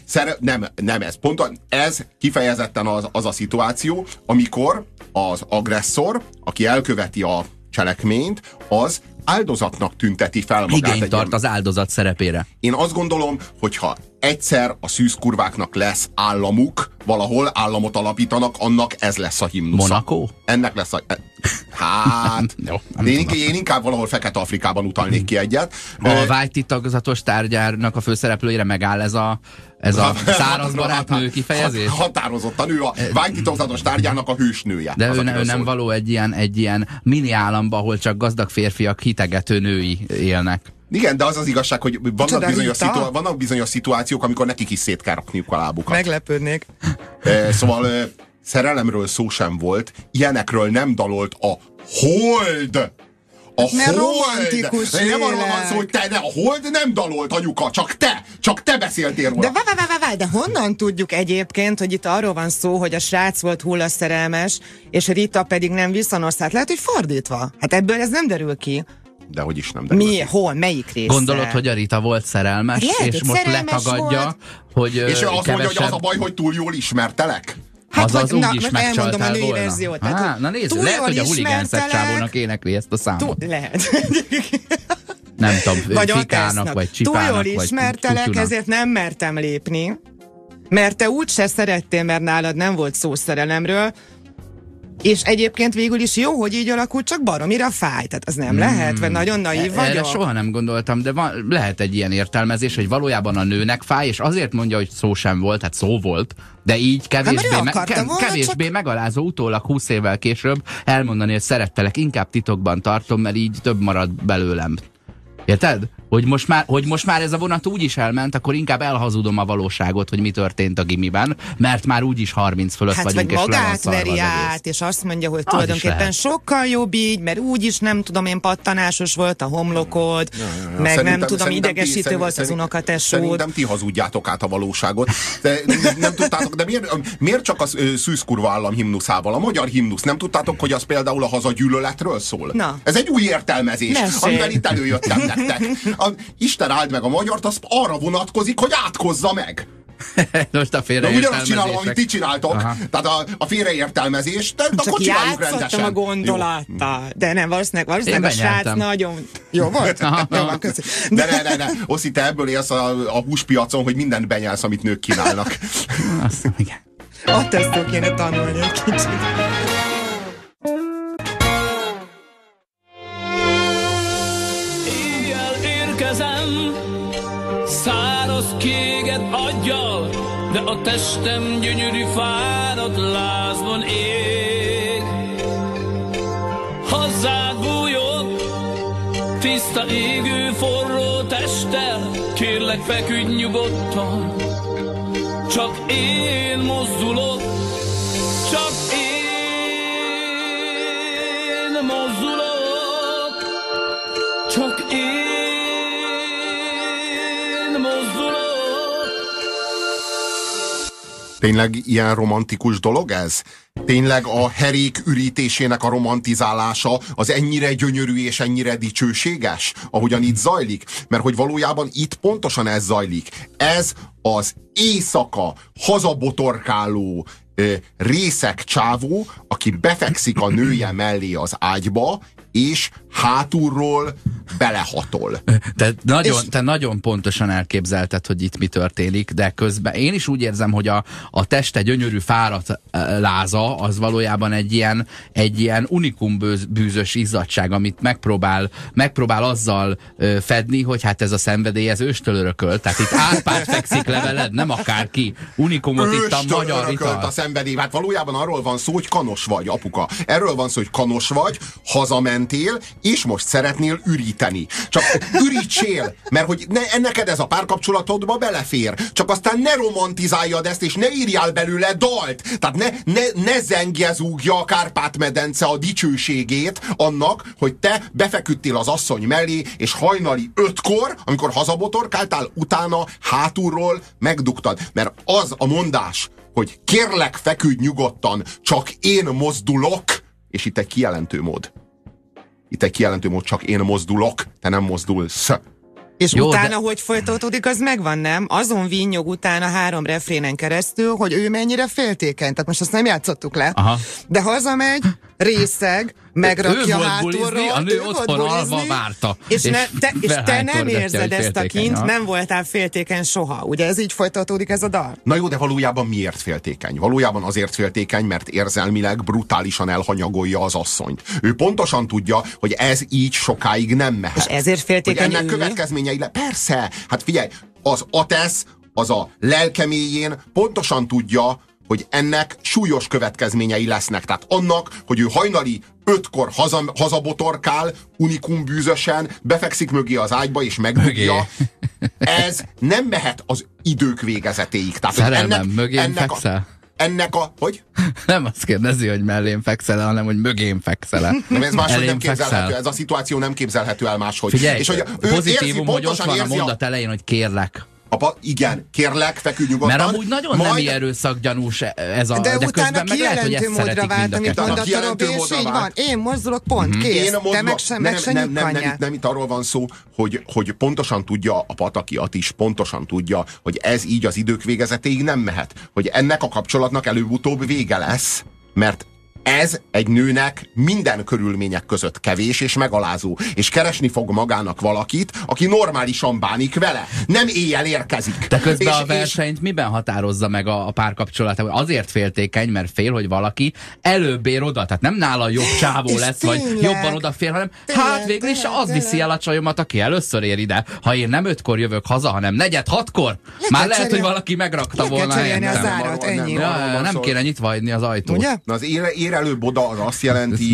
Speaker 1: Nem ez. Pontosan ez kifejezetten az a szituáció, amikor az agresszor, aki elköveti a cselekményt, az áldozatnak tünteti fel magát.
Speaker 2: Igényt tart az áldozat szerepére.
Speaker 1: Én azt gondolom, hogyha egyszer a szűzkurváknak lesz államuk, valahol államot alapítanak, annak ez lesz a himnusza.
Speaker 2: Monaco?
Speaker 1: Ennek lesz a... Hát...
Speaker 2: Jó,
Speaker 1: én inkább valahol Fekete-Afrikában utalnék ki egyet.
Speaker 2: A Whitey tagozatos tárgyárnak a főszereplőjére megáll ez a száraz barátnő kifejezés?
Speaker 1: Határozottan, ő a Whitey tagozatos tárgyának a hősnője.
Speaker 2: De ő nem való egy ilyen mini államba, ahol csak gazdag férfiak hitegető női élnek.
Speaker 1: Igen, de az az igazság, hogy vannak bizonyos szituációk, amikor nekik is szét kell rakniuk a lábukat.
Speaker 3: Meglepődnék.
Speaker 1: Szóval szerelemről szó sem volt, ilyenekről nem dalolt a Hold!
Speaker 3: Mert romantikus
Speaker 1: nem arról van szó, hogy a Hold nem dalolt, anyuka, csak te beszéltél róla.
Speaker 3: De honnan tudjuk egyébként, hogy itt arról van szó, hogy a srác volt hullaszerelmes, és Rita pedig nem viszonosztált. Lehet, hogy fordítva. Hát ebből ez nem derül ki.
Speaker 1: De hogy is nem derül ki.
Speaker 3: Hol? Melyik része?
Speaker 2: Gondolod, hogy a Rita volt szerelmes,
Speaker 3: lehet,
Speaker 2: és most letagadja,
Speaker 3: volt.
Speaker 2: Hogy
Speaker 1: és azt mondja, hogy az a baj, hogy túl jól ismertelek?
Speaker 2: Hát azaz úgy is megcsaltál volna. Na nézd, lehet, hogy a huligánszek csávónak énekli ezt a számot.
Speaker 3: Lehet.
Speaker 2: Nem tudom, Fikának, vagy Csipának,
Speaker 3: túl jól ismertelek, ezért nem mertem lépni. Mert te úgyse szerettél, mert nálad nem volt szó szerelemről. És egyébként végül is jó, hogy így alakult, csak baromira fáj. Tehát az nem lehet, vagy nagyon naív vagyok.
Speaker 2: Erre soha nem gondoltam, de lehet egy ilyen értelmezés, hogy valójában a nőnek fáj, és azért mondja, hogy szó sem volt, hát szó volt, de így kevésbé megalázó utólag 20 évvel később elmondani, hogy szerettelek, inkább titokban tartom, mert így több marad belőlem. Érted? hogy most már ez a vonat úgy is elment, akkor inkább elhazudom a valóságot, hogy mi történt a gimiben, mert már úgyis 30 fölött
Speaker 3: hát
Speaker 2: vagyunk,
Speaker 3: vagy
Speaker 2: és
Speaker 3: magát veri át, és azt mondja, hogy tulajdonképpen sokkal jobb így, mert úgyis nem tudom én, pattanásos volt a homlokod, meg nem tudom, idegesítő volt az unokatesód.
Speaker 1: Szerintem ti hazudjátok át a valóságot. De nem tudtátok, de miért csak a szűzkurva állam himnuszával? A magyar himnusz, nem tudtátok, hogy az például a hazagyűlöletről szól?
Speaker 3: Na.
Speaker 1: Ez egy új értelmezés, amivel itt előjöttem nektek. Isten áld meg a magyart, az arra vonatkozik, hogy átkozza meg.
Speaker 2: Most a
Speaker 1: ugyanazt csinálom, amit ti csináltok. Aha. Tehát a félreértelmezés, de akkor csináljuk rendesen.
Speaker 3: Csak a gondolattal. De nem, valószínűleg a srác nagyon jó volt. Jó van, köszönöm.
Speaker 1: Ne. Oszi, te ebből élsz a húspiacon, hogy mindent benyelsz, amit nők kínálnak.
Speaker 2: Azt, igen.
Speaker 3: Attesztől kéne tanulni egy kicsit.
Speaker 6: Száraz kéget aggyal, de a testem gyönyörű fáradt lázban ég. Hozzád bújok, tiszta égő forró testtel, kérlek feküdj nyugodtan. Csak én mozdulok, csak én mozdulok, csak én.
Speaker 1: Tényleg ilyen romantikus dolog ez? Tényleg a herék ürítésének a romantizálása az ennyire gyönyörű és ennyire dicsőséges, ahogyan itt zajlik? Mert hogy valójában itt pontosan ez zajlik. Ez az éjszaka hazabotorkáló részeg csávó, aki befekszik a nője mellé az ágyba, és hátulról belehatol.
Speaker 2: Te nagyon pontosan elképzelted, hogy itt mi történik, de közben én is úgy érzem, hogy a teste gyönyörű fáradt láza az valójában egy ilyen unikum bűzös izzadság, amit megpróbál azzal fedni, hogy hát ez a szenvedély, ez őstől örökölt. Tehát itt Árpád fekszik le veled, nem akárki. Unikumot itt a magyar ital.
Speaker 1: A szenvedély. Hát valójában arról van szó, hogy kanos vagy, apuka. Erről van szó, hogy kanos vagy, hazamentél, és most szeretnél üríteni. Csak ürítsél, mert hogy neked ez a párkapcsolatodba belefér. Csak aztán ne romantizáljad ezt, és ne írjál belőle dalt. Tehát ne zengje-zúgja a Kárpát-medence a dicsőségét annak, hogy te befeküdtél az asszony mellé, és hajnali 5-kor, amikor hazabotorkáltál, utána hátulról megdugtad. Mert az a mondás, hogy kérlek, feküdj nyugodtan, csak én mozdulok, és itt egy kijelentő mód. Csak én mozdulok, te nem mozdulsz.
Speaker 3: És jó, utána, hogy folytatódik, az megvan, nem? Azon vinnyog utána 3 refrénen keresztül, hogy ő mennyire féltékeny. Tehát most azt nem játszottuk le. Aha. De hazamegy, részeg, megrakja hátulról.
Speaker 2: A nő otthon alva várta.
Speaker 3: És te nem érzed ezt a kint, nem voltál féltékeny soha. Ugye ez így folytatódik ez a dal?
Speaker 1: Na jó, de valójában miért féltékeny? Valójában azért féltékeny, mert érzelmileg brutálisan elhanyagolja az asszonyt. Ő pontosan tudja, hogy ez így sokáig nem mehet.
Speaker 3: És ezért féltékeny
Speaker 1: ennek következményei persze, hát figyelj, az Atesz, az a lelkeméjén pontosan tudja, hogy ennek súlyos következményei lesznek. Tehát annak, hogy ő hajnali 5-kor hazabotorkál, unikum bűzösen, befekszik mögé az ágyba és megdugja. Ez nem mehet az idők végezetéig. Tehát,
Speaker 2: szerelmem, mögém fekszel?
Speaker 1: Hogy?
Speaker 2: Nem azt kérdezi, hogy mellém fekszel, hanem hogy mögém fekszel.
Speaker 1: Nem, ez máshogy nem képzelhető. Ez a szituáció nem képzelhető el máshogy.
Speaker 2: Figyelj,
Speaker 1: és hogy
Speaker 2: pozitívum, hogy ott van a mondat elején, hogy kérlek.
Speaker 1: Igen, kérlek, feküdj nyugodtan.
Speaker 2: Mert amúgy nagyon nemi erőszakgyanús ez a...
Speaker 3: De utána kijelentő módra vált, amit mondott a Robi, és így van. Én mozdulok, pont, kész. Te meg se nyugkanjál.
Speaker 1: Nem itt arról van szó, hogy pontosan tudja a Patakiat is, pontosan tudja, hogy ez így az idők végezetéig nem mehet. Hogy ennek a kapcsolatnak előbb-utóbb vége lesz, mert ez egy nőnek minden körülmények között kevés és megalázó, és keresni fog magának valakit, aki normálisan bánik vele. Nem éjjel érkezik.
Speaker 2: De közben a versenyt miben határozza meg a párkapcsolat? Azért féltékeny, mert fél, hogy valaki előbb ér oda. Tehát nem nála jobb csávó lesz, vagy jobban odafér, hanem hát végül is az viszi el a csajomat, aki először ér ide. Ha én nem 5-kor jövök haza, hanem 4-6-kor, már lehet, hogy valaki megrakta volna
Speaker 3: helyettem.
Speaker 2: Nem kéne nyitva hagyni az ajtót.
Speaker 1: Na az ér előbb oda, az azt jelenti,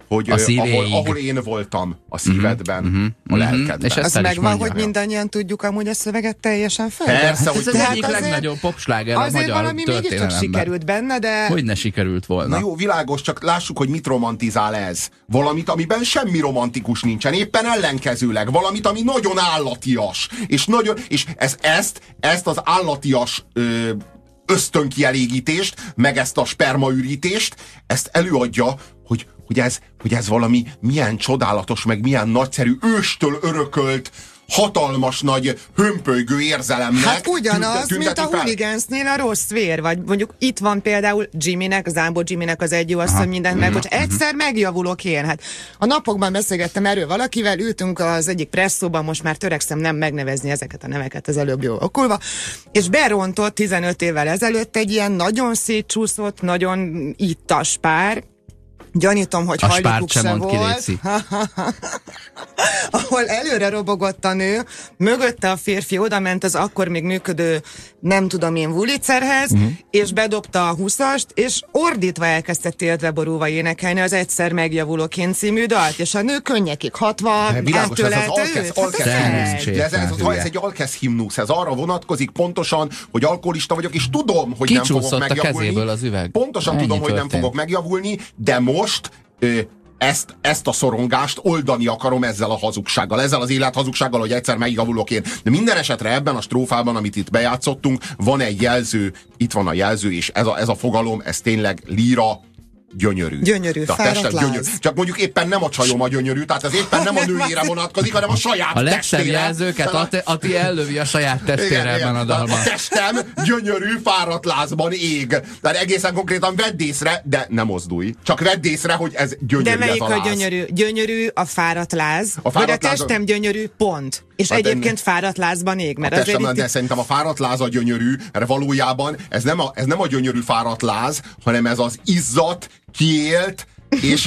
Speaker 1: ahol én voltam a szívedben, a lelkedben.
Speaker 2: És
Speaker 3: az megvan, hogy mindannyian tudjuk amúgy a szöveget teljesen fejben.
Speaker 1: Persze,
Speaker 2: ez az egyik legnagyobb popsláger a magyar
Speaker 3: azért valami mégiscsak sikerült benne, de...
Speaker 2: Hogy ne sikerült volna.
Speaker 1: Na jó, világos, csak lássuk, hogy mit romantizál ez. Valamit, amiben semmi romantikus nincsen, éppen ellenkezőleg. Valamit, ami nagyon állatias. És ezt az állatias ösztönkielégítést, meg ezt a spermaürítést, ezt előadja, hogy ez valami milyen csodálatos, meg milyen nagyszerű, őstől örökölt, hatalmas nagy hömpölygő érzelemnek.
Speaker 3: Hát ugyanaz, mint a Hooligans-nél a rossz vér, vagy mondjuk itt van például Jimmynek, Zámbó Jimmynek az egy jó asszony, mindent megbocs. Egyszer megjavulok én. Hát a napokban beszélgettem erről valakivel, ültünk az egyik presszóban, most már törekszem nem megnevezni ezeket a neveket, az előbb jól okulva, és berontott 15 évvel ezelőtt egy ilyen nagyon szétcsúszott, nagyon ittas pár. Gyanítom, hogy hajlikuk se volt. Ahol előre robogott a nő, mögötte a férfi odament az akkor még működő, nem tudom én, Vulicerhez, és bedobta a 20-ast, és ordítva elkezdte tiltve borulva énekelni az Egyszer megjavulok én című dalt, és a nő könnyekig 60, átölelte őt.
Speaker 1: Ez egy alkesz himnusz, ez arra vonatkozik pontosan, hogy alkoholista vagyok, és tudom, hogy nem fogok megjavulni.
Speaker 2: A kezéből az üveg.
Speaker 1: Pontosan tudom, hogy nem fogok megjavulni, de most ezt a szorongást oldani akarom ezzel a hazugsággal, ezzel az élethazugsággal, hogy egyszer megjavulok én. De minden esetre ebben a strófában, amit itt bejátszottunk, van egy jelző, itt van a jelző, és ez a fogalom, ez tényleg líra, gyönyörű.
Speaker 3: Gyönyörű, fáradt láz.
Speaker 1: Csak mondjuk éppen nem a csajom a gyönyörű, tehát ez éppen nem a nőjére vonatkozik, hanem a saját testére.
Speaker 2: A legszebb jelzőket Ati ellövi a saját testére ebben a dalban.
Speaker 1: A testem gyönyörű, fáradt lázban ég. Tehát egészen konkrétan vedd észre, de nem mozdulj. Csak vedd észre, hogy ez gyönyörű.
Speaker 3: De melyik a gyönyörű? Gyönyörű a fáradt láz, vagy a testem gyönyörű, pont. És hát egyébként fáradt lázban ég. Mert
Speaker 1: testem, de szerintem a fáradt láz a gyönyörű, mert valójában ez nem a gyönyörű fáradt láz, hanem ez az izzat, kiélt, és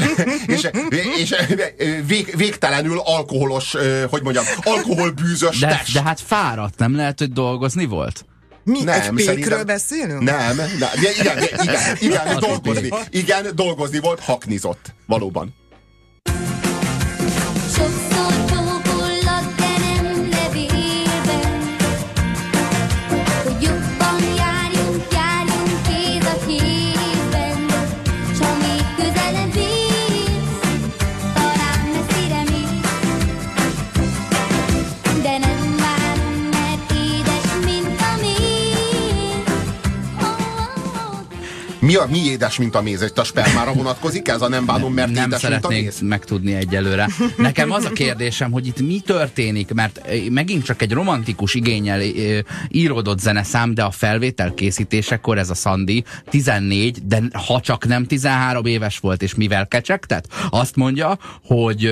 Speaker 1: végtelenül alkoholos, alkoholbűzös test.
Speaker 2: De hát fáradt, nem lehet, hogy dolgozni volt?
Speaker 3: Mi? Nem, egy pékről beszélünk?
Speaker 1: Nem, igen, dolgozni volt, haknizott, valóban. Mi édes, mint a méz? Itt a spermára vonatkozik ez? A nem bánom, mert
Speaker 2: nem
Speaker 1: édes, mint a méz?
Speaker 2: szeretnék megtudni egyelőre. Nekem az a kérdésem, hogy itt mi történik, mert megint csak egy romantikus igénnyel íródott zeneszám, de a felvétel készítésekor ez a Szandi 14, de ha csak nem 13 éves volt, és mivel kecsegtet? Azt mondja, hogy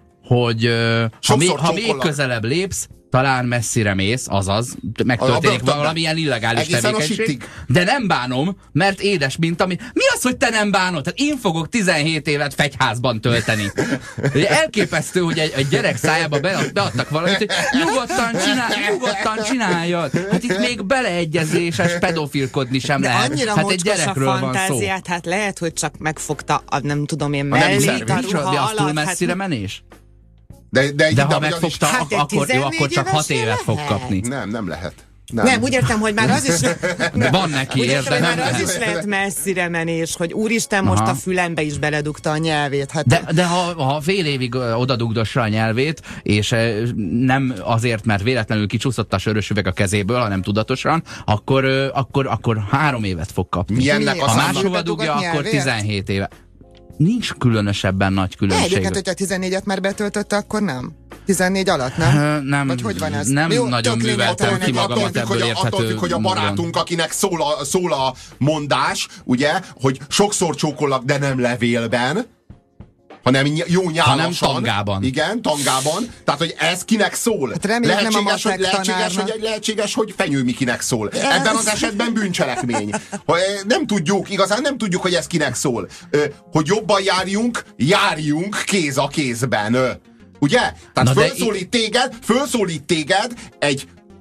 Speaker 2: ha még közelebb lépsz, talán messzire mész, azaz megtörténik valamilyen illegális tevékenység. De nem bánom, mert édes, mint ami... Mi az, hogy te nem bánod? Tehát én fogok 17 évet fegyházban tölteni. Elképesztő, hogy egy gyerek szájába beadtak valamit, hogy nyugodtan csináljad. Hát itt még beleegyezéses pedofilkodni sem lehet.
Speaker 3: De annyira
Speaker 2: hát egy gyerekről
Speaker 3: a fantáziát, hát lehet, hogy csak megfogta a nem tudom én mellét, a ruha alatt.
Speaker 2: Túl messzire menés?
Speaker 1: De
Speaker 2: ha megfogta, akkor csak 6 évet fog kapni.
Speaker 1: Nem lehet.
Speaker 3: Nem, úgy értem, hogy már az is...
Speaker 2: De van neki,
Speaker 3: értem, már az is lehet messzire menés, hogy úristen, most a fülembe is beledugta a nyelvét. Hát
Speaker 2: de ha fél évig odadugdossa a nyelvét, és nem azért, mert véletlenül kicsúszott a sörös üveg a kezéből, hanem tudatosan, akkor 3 évet fog kapni. Ha máshova dugja, akkor 17 éve. Nincs különösebben nagy különbség.
Speaker 3: Egyébként, hogyha 14-et már betöltötte, akkor nem. 14 alatt, nem?
Speaker 2: Nem,
Speaker 3: vagy hogy van ez?
Speaker 2: Nem jó, nagyon műveltem ki magamat ebből érthető.
Speaker 1: Attól függ, hogy a barátunk, akinek szól a mondás, ugye, hogy sokszor csókollak, de nem levélben, hanem jó nyálasan.
Speaker 2: Hanem tangában.
Speaker 1: Igen, tangában. Tehát, hogy ez kinek szól?
Speaker 3: Hát
Speaker 1: lehetséges, hogy Fenyő Mikinek szól. Ebben az esetben bűncselekmény. Igazán nem tudjuk, hogy ez kinek szól. Hogy jobban járjunk kéz a kézben. Ugye? Tehát fölszólít téged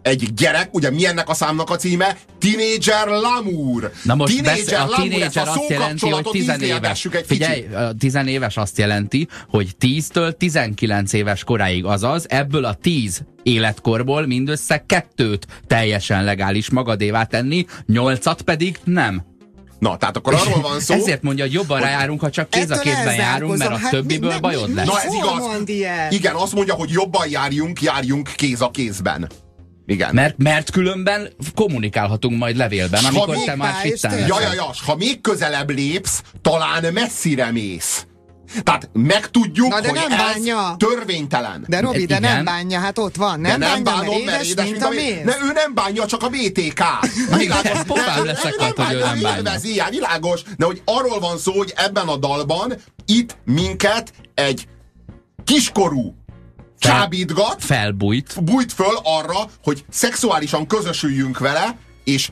Speaker 1: egy gyerek, ugye mi ennek a számnak a címe? Teenager L'amour.
Speaker 2: Na most
Speaker 1: Teenager
Speaker 2: a
Speaker 1: L'amour,
Speaker 2: teenager azt jelenti, hogy 10 éves. Figyelj, a 10 éves azt jelenti, hogy 10-től 19 éves koráig, azaz ebből a 10 életkorból mindössze 2 teljesen legális magadévá tenni, 8 pedig nem.
Speaker 1: Na, tehát akkor arról van szó...
Speaker 2: Ezért mondja, hogy jobban rájárunk, ha csak kéz a kézben járunk, mert a többiből bajod lesz.
Speaker 1: Na, ez igaz. Igen, azt mondja, hogy jobban járjunk kéz a kézben. Igen.
Speaker 2: Mert különben kommunikálhatunk majd levélben, amikor te már fittelnek.
Speaker 1: Ja, ha még közelebb lépsz, talán messzire mész. Tehát megtudjuk, hogy ez törvénytelen.
Speaker 3: De Robi, de nem bánja, hát ott van. Nem bánja, mert édes, mint a méz.
Speaker 1: Ne, ő nem bánja, csak a BTK.
Speaker 2: Pofám leszek, hogy ő nem bánja.
Speaker 1: Ilyen világos. De hogy arról van szó, hogy ebben a dalban itt minket egy kiskorú csábítgat, bújt föl arra, hogy szexuálisan közösüljünk vele, és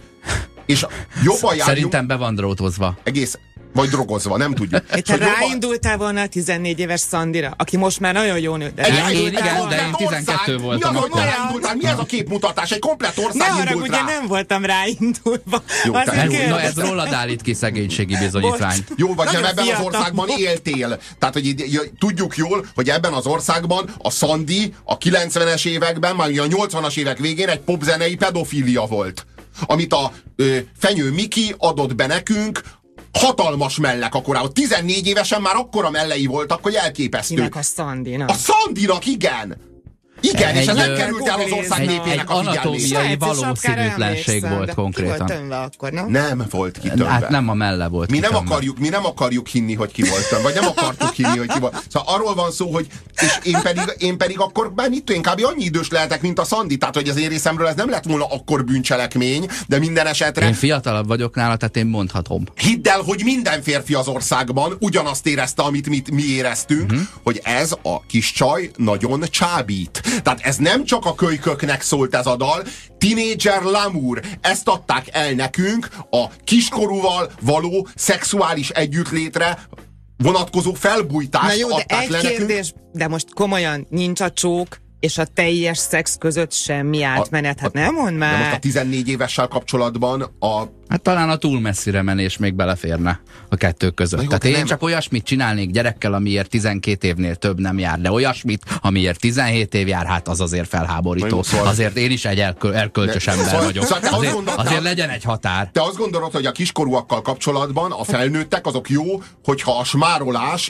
Speaker 1: jobban járjunk.
Speaker 2: Szerintem be van drótozva.
Speaker 1: Egész, vagy drogozva, nem tudjuk.
Speaker 3: Te ráindultál volna a 14 éves Szandira, aki most már nagyon jó nő.
Speaker 2: Igen, de én 12 voltam.
Speaker 1: Mi ez a képmutatás? Egy komplett ország
Speaker 3: ne arra,
Speaker 1: indult rá.
Speaker 3: ugye nem voltam ráindulva.
Speaker 2: Na ez rólad állít ki szegénységi bizonyítvány.
Speaker 1: Jó, vagy nem ebben az országban éltél. Tehát, hogy tudjuk jól, hogy ebben az országban a Szandi a 90-es években, már a 80-as évek végén egy popzenei pedofília volt. Amit a Fenyő Miki adott be nekünk, hatalmas mellek akkor, 14 évesen már akkora mellei voltak, hogy elképesztő.
Speaker 3: Kinek? A Szandinak?
Speaker 1: A Szandinak, igen! Igen, és ez nem került el az ország népének a figyelmét.
Speaker 2: Anatómiai valószínűtlenség volt konkrétan.
Speaker 3: Ki volt tömve akkor, nem?
Speaker 1: Nem volt ki tömve.
Speaker 2: Hát nem a melle volt
Speaker 1: mi nem akarjuk hinni, hogy ki volt tömve, vagy nem akartuk hinni, hogy ki volt. Szóval arról van szó, hogy és én pedig akkor inkább annyi idős lehetek, mint a Szandi, tehát hogy az én részemről ez nem lett volna akkor bűncselekmény, de minden esetre...
Speaker 2: Én fiatalabb vagyok nála, tehát én mondhatom.
Speaker 1: Hidd el, hogy minden férfi az országban ugyanazt érezte, amit mi éreztünk, hogy ez a kis csaj nagyon csábít. Tehát ez nem csak a kölyköknek szólt ez a dal, Teenager L'amour, ezt adták el nekünk a kiskorúval való szexuális együttlétre vonatkozó felbújtást.
Speaker 3: Na jó, de
Speaker 1: adták le
Speaker 3: kérdés,
Speaker 1: nekünk.
Speaker 3: De most komolyan nincs a csók és a teljes szex között semmi átmenet. Hát nem mond már.
Speaker 1: De most a 14 évessel kapcsolatban
Speaker 2: Hát talán a túl messzire menés még beleférne a kettő között.
Speaker 1: Jó,
Speaker 2: tehát én csak olyasmit csinálnék gyerekkel, amiért 12 évnél több nem jár, de olyasmit, amiért 17 év jár, hát az azért felháborító.
Speaker 1: Jó, szóval...
Speaker 2: Azért én is egy erkölcsös ember vagyok.
Speaker 1: Szóval
Speaker 2: azért legyen egy határ.
Speaker 1: Te azt gondolod, hogy a kiskorúakkal kapcsolatban a felnőttek azok jó, hogyha a smárolás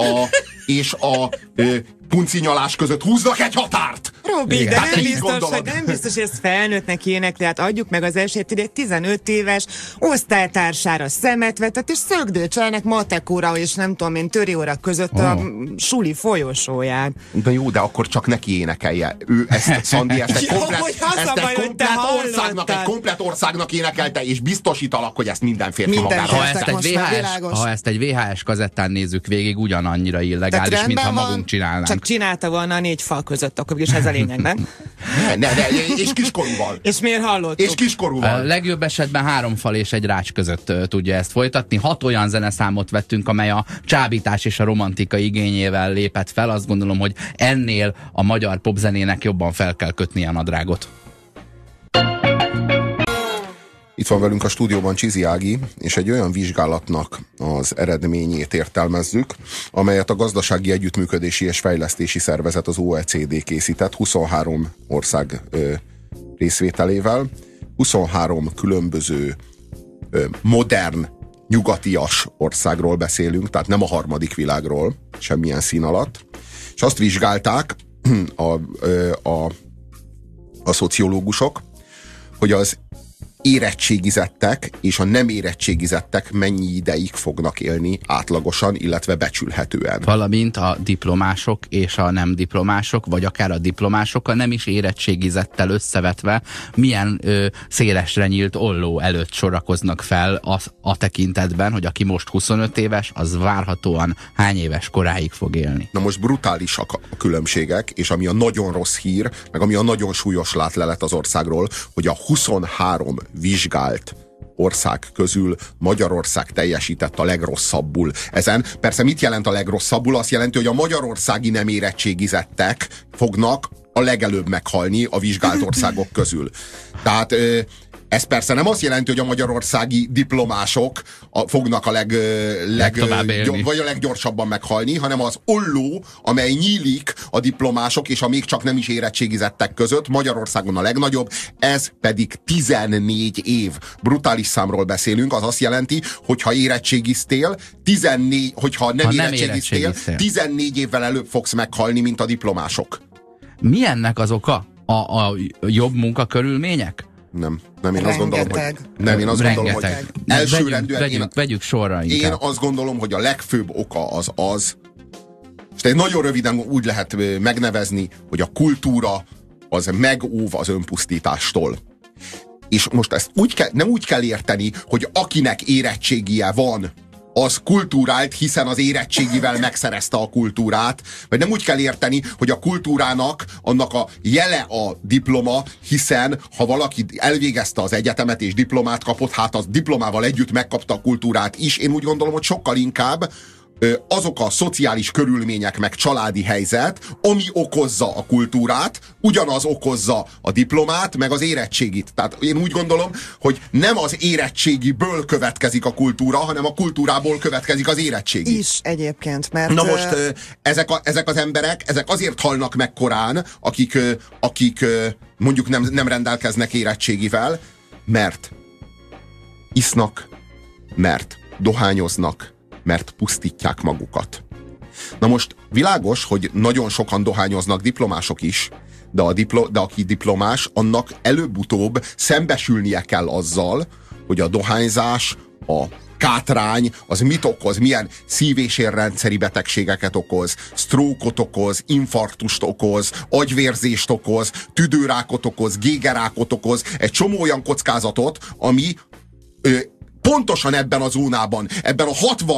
Speaker 1: és a puncinyalás között húznak egy határt.
Speaker 3: Robi, de nem biztos, hogy ezt felnőttnek énekli, hát adjuk meg az esélyt, hogy egy 15 éves osztálytársára szemet vetett, és szögdőcselnek matek óra, és nem tudom én, töri óra között a suli folyosóján.
Speaker 1: De jó, de akkor csak neki énekelje. Ő ezt, Szandi, ezt egy komplett országnak énekelte, és biztosítalak, hogy ezt minden férfi magára.
Speaker 2: Ha ezt egy VHS kazettán nézzük végig, ugyanannyira illegális, mintha magunk csinálnánk.
Speaker 3: Csak csinálta volna a 4 fal között, akkor is ez a lényeg, nem?
Speaker 1: És kiskorúval.
Speaker 3: És miért hallottuk?
Speaker 1: És kiskorúval.
Speaker 2: A legjobb esetben 3 fal és egy rács között tudja ezt folytatni. 6 olyan zeneszámot vettünk, amely a csábítás és a romantika igényével lépett fel. Azt gondolom, hogy ennél a magyar popzenének jobban fel kell kötnie a nadrágot.
Speaker 1: Itt van velünk a stúdióban Csizi Ági, és egy olyan vizsgálatnak az eredményét értelmezzük, amelyet a Gazdasági Együttműködési és Fejlesztési Szervezet, az OECD készített 23 ország részvételével. 23 különböző modern, nyugatias országról beszélünk, tehát nem a harmadik világról, semmilyen szín alatt. És azt vizsgálták a szociológusok, hogy az érettségizettek és a nem érettségizettek mennyi ideig fognak élni átlagosan, illetve becsülhetően.
Speaker 2: Valamint a diplomások és a nem diplomások, vagy akár a diplomások a nem is érettségizettel összevetve milyen szélesre nyílt olló előtt sorakoznak fel a tekintetben, hogy aki most 25 éves, az várhatóan hány éves koráig fog élni.
Speaker 1: Na most brutálisak a különbségek, és ami a nagyon rossz hír, meg ami a nagyon súlyos látlelet az országról, hogy a 23 vizsgált ország közül Magyarország teljesített a legrosszabbul. Ezen persze mit jelent a legrosszabbul? Azt jelenti, hogy a magyarországi nem érettségizettek fognak a legelőbb meghalni a vizsgált országok közül. Tehát ez persze nem azt jelenti, hogy a magyarországi diplomások fognak vagy a leggyorsabban meghalni, hanem az olló, amely nyílik a diplomások és a még csak nem is érettségizettek között, Magyarországon a legnagyobb, ez pedig 14 év. Brutális számról beszélünk, az azt jelenti, hogyha érettségiztél, hogyha nem érettségiztél, 14 évvel előbb fogsz meghalni, mint a diplomások.
Speaker 2: Mi ennek az oka? A jobb munkakörülmények?
Speaker 1: Nem, én azt gondolom, hogy elsőrendűen
Speaker 2: vegyük sorra inkább.
Speaker 1: Én azt gondolom, hogy a legfőbb oka az, és nagyon röviden úgy lehet megnevezni, hogy a kultúra az megóv az önpusztítástól. És most ezt nem úgy kell érteni, hogy akinek érettségie van, az kultúrált, hiszen az érettségivel megszerezte a kultúrát, vagy nem úgy kell érteni, hogy a kultúrának annak a jele a diploma, hiszen ha valaki elvégezte az egyetemet és diplomát kapott, hát az diplomával együtt megkapta a kultúrát is. Én úgy gondolom, hogy sokkal inkább azok a szociális körülmények meg családi helyzet, ami okozza a kultúrát, ugyanaz okozza a diplomát, meg az érettségit. Tehát én úgy gondolom, hogy nem az érettségiből következik a kultúra, hanem a kultúrából következik az érettségi.
Speaker 3: Is egyébként, mert...
Speaker 1: Na most ezek az emberek, ezek azért halnak meg korán, akik mondjuk nem rendelkeznek érettségivel, mert isznak, mert dohányoznak, mert pusztítják magukat. Na most világos, hogy nagyon sokan dohányoznak, diplomások is, de aki diplomás, annak előbb-utóbb szembesülnie kell azzal, hogy a dohányzás, a kátrány, az mit okoz, milyen szív- és érrendszeri betegségeket okoz, sztrókot okoz, infarktust okoz, agyvérzést okoz, tüdőrákot okoz, gégerákot okoz, egy csomó olyan kockázatot, ami pontosan ebben a zónában, ebben a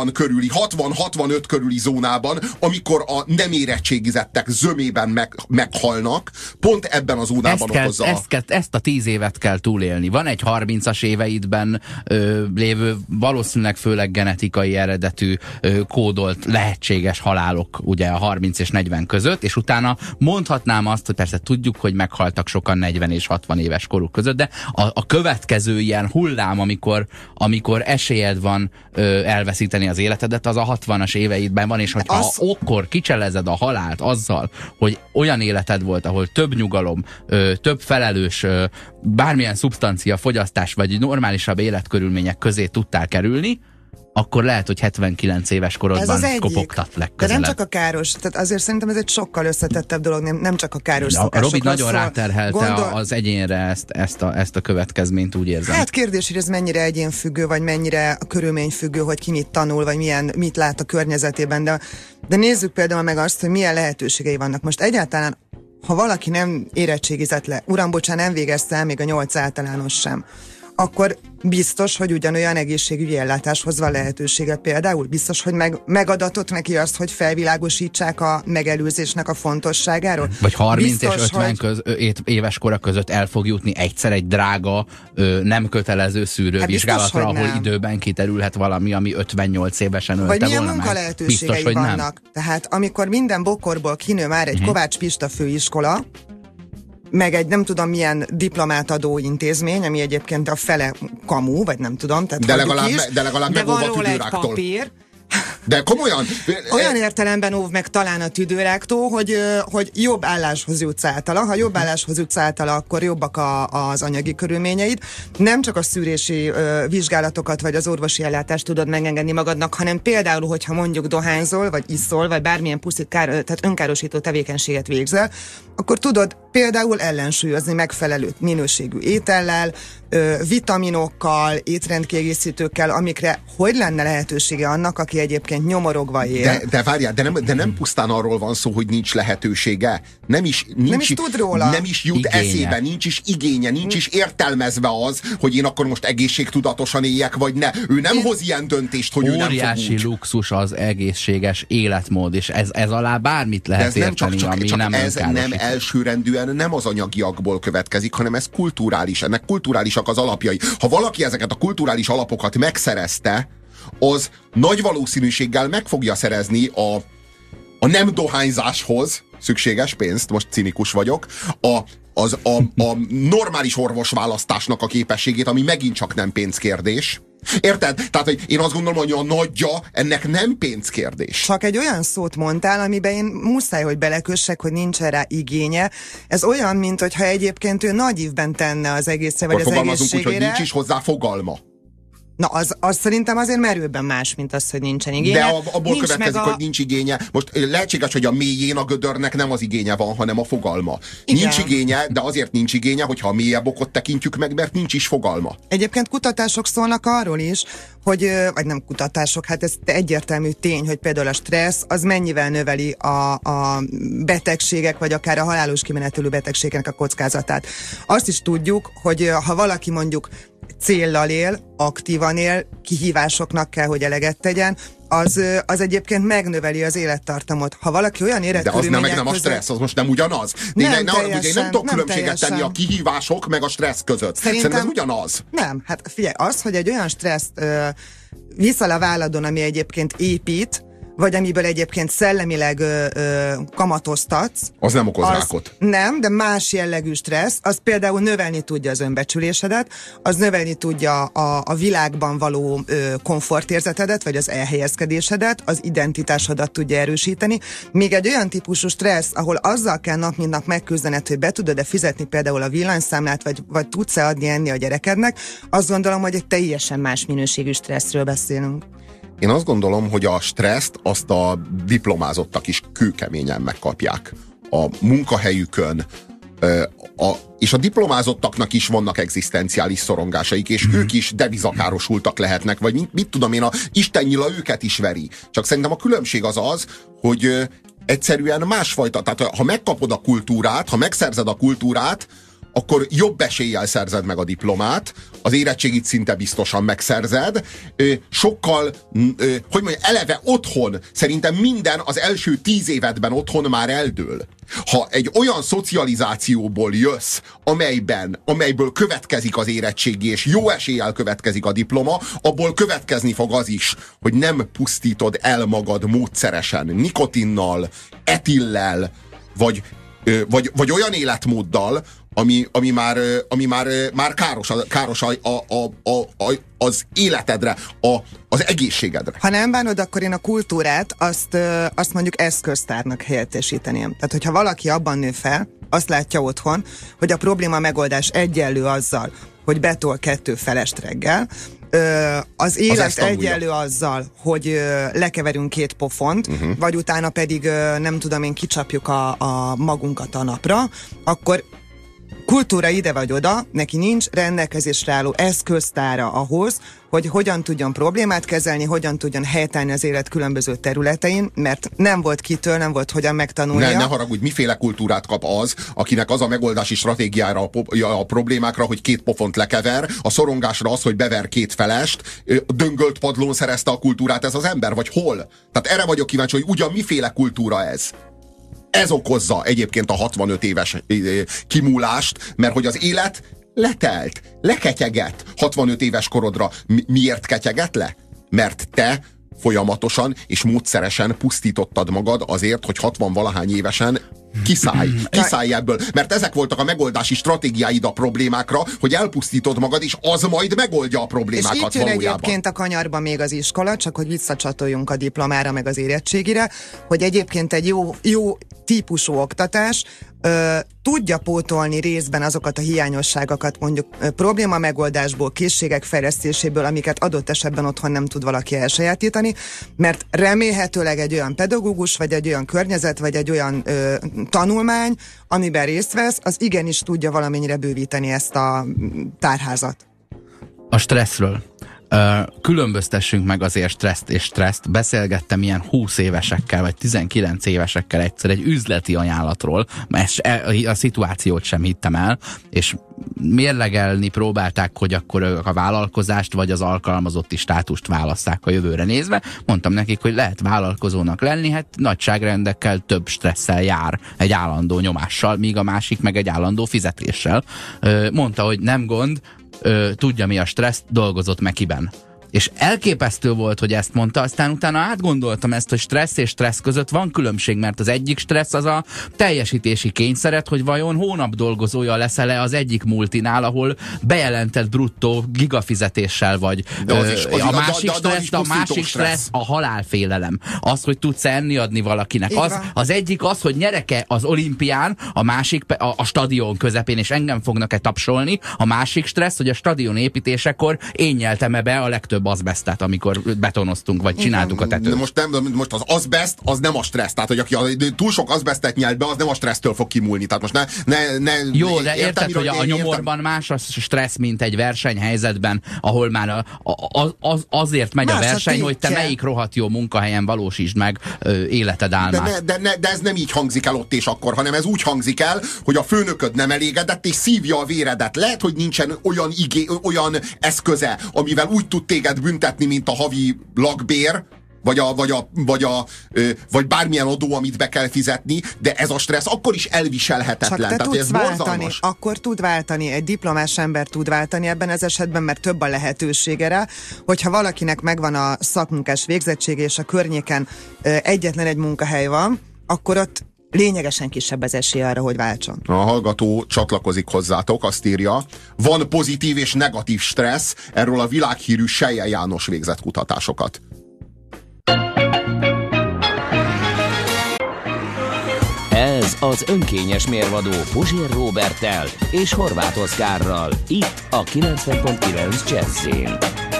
Speaker 1: 60-65 körüli zónában, amikor a nem érettségizettek zömében meghalnak, pont ebben a zónában okozza.
Speaker 2: Ezt a 10 évet kell túlélni. Van egy 30-as éveidben lévő, valószínűleg főleg genetikai eredetű kódolt lehetséges halálok ugye a 30 és 40 között, és utána mondhatnám azt, hogy persze tudjuk, hogy meghaltak sokan 40 és 60 éves koruk között, de a következő ilyen hullám, amikor esélyed van elveszíteni az életedet, az a 60-as éveidben van, és hogyha akkor kicselezed a halált azzal, hogy olyan életed volt, ahol több nyugalom, több felelős, bármilyen szubstancia fogyasztás, vagy normálisabb életkörülmények közé tudtál kerülni, akkor lehet, hogy 79 éves korodban kopogtat legközelebb.
Speaker 3: De nem csak a káros, tehát azért szerintem ez egy sokkal összetettebb dolog, nem csak a káros szokásokról.
Speaker 2: Robi nagyon ráterhelte az egyénre ezt a következményt, úgy érzem.
Speaker 3: Hát kérdés, hogy ez mennyire egyénfüggő, vagy mennyire körülményfüggő, hogy ki mit tanul, vagy mit lát a környezetében, de nézzük például meg azt, hogy milyen lehetőségei vannak. Most egyáltalán, ha valaki nem érettségizett le, uram, bocsánat, nem végezte el még a 8 általános sem, akkor biztos, hogy ugyanolyan egészségügyi ellátáshoz van lehetősége például. Biztos, hogy megadatott neki azt, hogy felvilágosítsák a megelőzésnek a fontosságáról.
Speaker 2: Vagy 30 biztos, és 50 éves kora között el fog jutni egyszer egy drága, nem kötelező szűrővizsgálatra, ahol időben kiterülhet valami, ami 58 évesen ölte volna meg.
Speaker 3: Vagy milyen munkalehetőségei vannak. Tehát amikor minden bokorból kinő már egy Kovács Pista főiskola, meg egy nem tudom milyen diplomát adó intézmény, ami egyébként a fele kamu, vagy nem tudom. Tehát
Speaker 1: de legalább megóv a tüdőráktól.
Speaker 3: Papír.
Speaker 1: De komolyan?
Speaker 3: Olyan értelemben óv meg talán a tüdőráktól, hogy jobb álláshoz jutsz általa. Ha jobb álláshoz jutsz általa, akkor jobbak az anyagi körülményeid. Nem csak a szűrési vizsgálatokat, vagy az orvosi ellátást tudod megengedni magadnak, hanem például, hogyha mondjuk dohányzol, vagy iszol, vagy bármilyen tehát önkárosító tevékenységet végzel, akkor tudod például ellensúlyozni megfelelő minőségű étellel, vitaminokkal, étrendkiegészítőkkel, amikre hogy lenne lehetősége annak, aki egyébként nyomorogva él.
Speaker 1: De várjál, de nem pusztán arról van szó, hogy nincs lehetősége. Nem is
Speaker 3: tud róla.
Speaker 1: Nem is jut eszébe, nincs is igénye, nincs is értelmezve az, hogy én akkor most egészségtudatosan éljek, vagy ne. Ő nem hoz ilyen döntést, hogy ő nem fog úgy.
Speaker 2: Óriási luxus az egészséges életmód, és ez alá bármit lehet érteni, ami nem
Speaker 1: ez nem elsőrendűen nem az anyagiakból következik, hanem ez kulturális. Ennek kulturálisak az alapjai. Ha valaki ezeket a kulturális alapokat megszerezte, az nagy valószínűséggel meg fogja szerezni a nem dohányzáshoz szükséges pénzt, most cinikus vagyok, a normális orvosválasztásnak a képességét, ami megint csak nem pénzkérdés. Érted? Tehát hogy én azt gondolom, hogy a nagyja ennek nem pénzkérdés.
Speaker 3: Csak egy olyan szót mondtál, amiben én muszáj, hogy belekössek, hogy nincs rá igénye. Ez olyan, mint hogyha egyébként ő nagy ívben tenne az egészre, vagy az egészségére.
Speaker 1: Úgy, hogy nincs is hozzá fogalma.
Speaker 3: Na, az szerintem azért merőben más, mint az, hogy nincsen igénye.
Speaker 1: De abból következik, hogy nincs igénye. Most lehetséges, hogy a mélyén a gödörnek nem az igénye van, hanem a fogalma. Igen. Nincs igénye, de azért nincs igénye, hogyha a mélyebb okot tekintjük meg, mert nincs is fogalma.
Speaker 3: Egyébként kutatások szólnak arról is, hogy, vagy nem kutatások, hát ez egyértelmű tény, hogy például a stressz az mennyivel növeli a betegségek, vagy akár a halálos kimenetelő betegségeknek a kockázatát. Azt is tudjuk, hogy ha valaki mondjuk céllal él, aktívan él, kihívásoknak kell, hogy eleget tegyen, az egyébként megnöveli az élettartamot. Ha valaki olyan életkörülmények
Speaker 1: között... De az nem a stressz, az most nem ugyanaz. Nem tudok különbséget tenni a kihívások meg a stressz között. Szerintem ez ugyanaz.
Speaker 3: Nem, hát figyelj, az, hogy egy olyan stresszt viszel a válladon, ami egyébként épít, vagy amiből egyébként szellemileg kamatoztatsz.
Speaker 1: Az nem okoz rákot.
Speaker 3: Nem, de más jellegű stressz, az például növelni tudja az önbecsülésedet, az növelni tudja a világban való komfortérzetedet, vagy az elhelyezkedésedet, az identitásodat tudja erősíteni. Még egy olyan típusú stressz, ahol azzal kell nap mint nap megküzdened, hogy be tudod-e fizetni például a villanyszámlát, vagy tudsz-e adni enni a gyerekednek, azt gondolom, hogy egy teljesen más minőségű stresszről beszélünk.
Speaker 1: Én azt gondolom, hogy a stresszt azt a diplomázottak is kőkeményen megkapják. A munkahelyükön, és a diplomázottaknak is vannak egzisztenciális szorongásaik, és ők is devizakárosultak lehetnek, vagy mit tudom én, a istennyila őket is veri. Csak szerintem a különbség az, hogy egyszerűen másfajta, tehát ha megkapod a kultúrát, ha megszerzed a kultúrát, akkor jobb eséllyel szerzed meg a diplomát, az érettségit szinte biztosan megszerzed, sokkal, hogy mondjam, eleve otthon, szerintem minden az első 10 évedben otthon már eldől. Ha egy olyan szocializációból jössz, amelyből következik az érettségi, és jó eséllyel következik a diploma, abból következni fog az is, hogy nem pusztítod el magad módszeresen, nikotinnal, etillel, vagy olyan életmóddal, ami már káros az életedre, az egészségedre.
Speaker 3: Ha nem bánod, akkor én a kultúrát azt mondjuk eszköztárnak helyettesíteném. Tehát, hogyha valaki abban nő fel, azt látja otthon, hogy a probléma megoldás egyenlő azzal, hogy betol 2 felest reggel, az élet egyenlő azzal, hogy lekeverünk 2 pofont, vagy utána pedig nem tudom én, kicsapjuk a magunkat a napra, akkor kultúra ide vagy oda, neki nincs rendelkezésre álló eszköztára ahhoz, hogy hogyan tudjon problémát kezelni, hogyan tudjon helytállni az élet különböző területein, mert nem volt kitől, nem volt hogyan megtanulnia.
Speaker 1: Ne haragudj, miféle kultúrát kap az, akinek az a megoldási stratégiára a problémákra, hogy 2 pofont lekever, a szorongásra az, hogy bever 2 felest, döngölt padlón szerezte a kultúrát ez az ember, vagy hol? Tehát erre vagyok kíváncsi, hogy ugyan miféle kultúra ez. Ez okozza egyébként a 65 éves kimúlást, mert hogy az élet letelt, leketyeget 65 éves korodra. Miért ketyeget le? Mert te folyamatosan és módszeresen pusztítottad magad azért, hogy 60-valahány évesen kiszállj ebből. Mert ezek voltak a megoldási stratégiáid a problémákra, hogy elpusztítod magad, és az majd megoldja a problémákat valójában.
Speaker 3: És itt jön egyébként a kanyarba még az iskola, csak hogy visszacsatoljunk a diplomára, meg az érettségire, hogy egyébként egy jó típusú oktatás tudja pótolni részben azokat a hiányosságokat, mondjuk probléma megoldásból, készségek fejlesztéséből, amiket adott esetben otthon nem tud valaki elsajátítani, mert remélhetőleg egy olyan pedagógus, vagy egy olyan környezet, vagy egy olyan tanulmány, amiben részt vesz, az igenis tudja valamennyire bővíteni ezt a tárházat.
Speaker 2: A stresszről. Különböztessünk meg azért stresszt és stresszt. Beszélgettem ilyen 20 évesekkel, vagy 19 évesekkel egyszer egy üzleti ajánlatról, mert a szituációt sem hittem el, és mérlegelni próbálták, hogy akkor a vállalkozást, vagy az alkalmazotti státust válasszák a jövőre nézve. Mondtam nekik, hogy lehet vállalkozónak lenni, hát nagyságrendekkel több stresszel jár, egy állandó nyomással, míg a másik meg egy állandó fizetéssel. Mondta, hogy nem gond, tudja mi a stressz, dolgozott Mekiben. És elképesztő volt, hogy ezt mondta, aztán utána átgondoltam ezt, hogy stressz és stressz között van különbség, mert az egyik stressz az a teljesítési kényszeret, hogy vajon hónap dolgozója leszel-e az egyik multinál, ahol bejelentett bruttó gigafizetéssel vagy. A másik stressz a halálfélelem. Az, hogy tudsz enni adni valakinek. Az egyik az, hogy nyerek-e az olimpián, a másik a stadion közepén, és engem fognak-e tapsolni. A másik stressz, hogy a stadion építésekor én nyeltem-e be a legtöbb azbesztet, amikor betonoztunk, vagy csináltuk a tetőt.
Speaker 1: Most az azbest, az nem a stressz. Tehát, hogy aki túl sok azbesztet nyelt be, az nem a stressztől fog kimúlni. Tehát most ne
Speaker 2: jó, de érted, hogy a nyomorban más a stressz, mint egy versenyhelyzetben, ahol már azért megy a verseny, hogy te melyik rohadt jó munkahelyen valósítsd meg életed álmát.
Speaker 1: De ez nem így hangzik el ott és akkor, hanem ez úgy hangzik el, hogy a főnököd nem elégedett, és szívja a véredet. Lehet, hogy nincsen olyan eszköze, amivel úgy tud téged büntetni, mint a havi lakbér, vagy bármilyen adó, amit be kell fizetni, de ez a stressz akkor is elviselhetetlen.
Speaker 3: Csak te tudsz váltani, akkor tud váltani, egy diplomás ember tud váltani ebben az esetben, mert több a lehetősége rá, hogyha valakinek megvan a szakmunkás végzettsége, és a környéken egyetlen egy munkahely van, akkor ott lényegesen kisebb az esély arra, hogy váltson.
Speaker 1: A hallgató csatlakozik hozzátok, azt írja, van pozitív és negatív stressz, erről a világhírű Selye János végzett kutatásokat.
Speaker 7: Ez az önkényes mérvadó Puzsér Róberttel és Horváth Oszkárral, itt a 90.9 Jazzyn.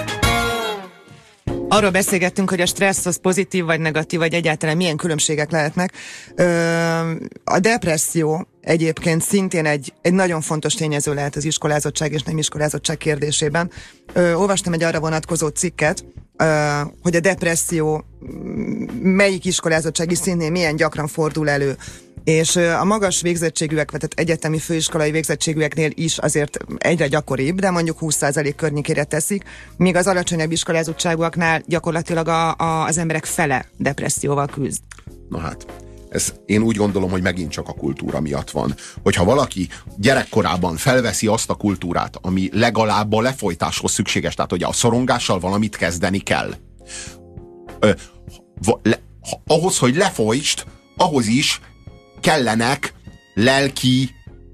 Speaker 3: Arról beszélgettünk, hogy a stressz az pozitív vagy negatív, vagy egyáltalán milyen különbségek lehetnek. A depresszió egyébként szintén egy nagyon fontos tényező lehet az iskolázottság és nem iskolázottság kérdésében. Olvastam egy arra vonatkozó cikket, hogy a depresszió melyik iskolázottsági szintnél milyen gyakran fordul elő. És a magas végzettségűek, tehát egyetemi főiskolai végzettségűeknél is azért egyre gyakoribb, de mondjuk 20% környékére teszik, míg az alacsonyabb iskolázottságúaknál gyakorlatilag az emberek fele depresszióval küzd.
Speaker 1: Na hát, én úgy gondolom, hogy megint csak a kultúra miatt van. Hogyha valaki gyerekkorában felveszi azt a kultúrát, ami legalább a lefolytáshoz szükséges, tehát hogy a szorongással valamit kezdeni kell. Ahhoz, hogy lefolytsd, ahhoz is kellenek lelki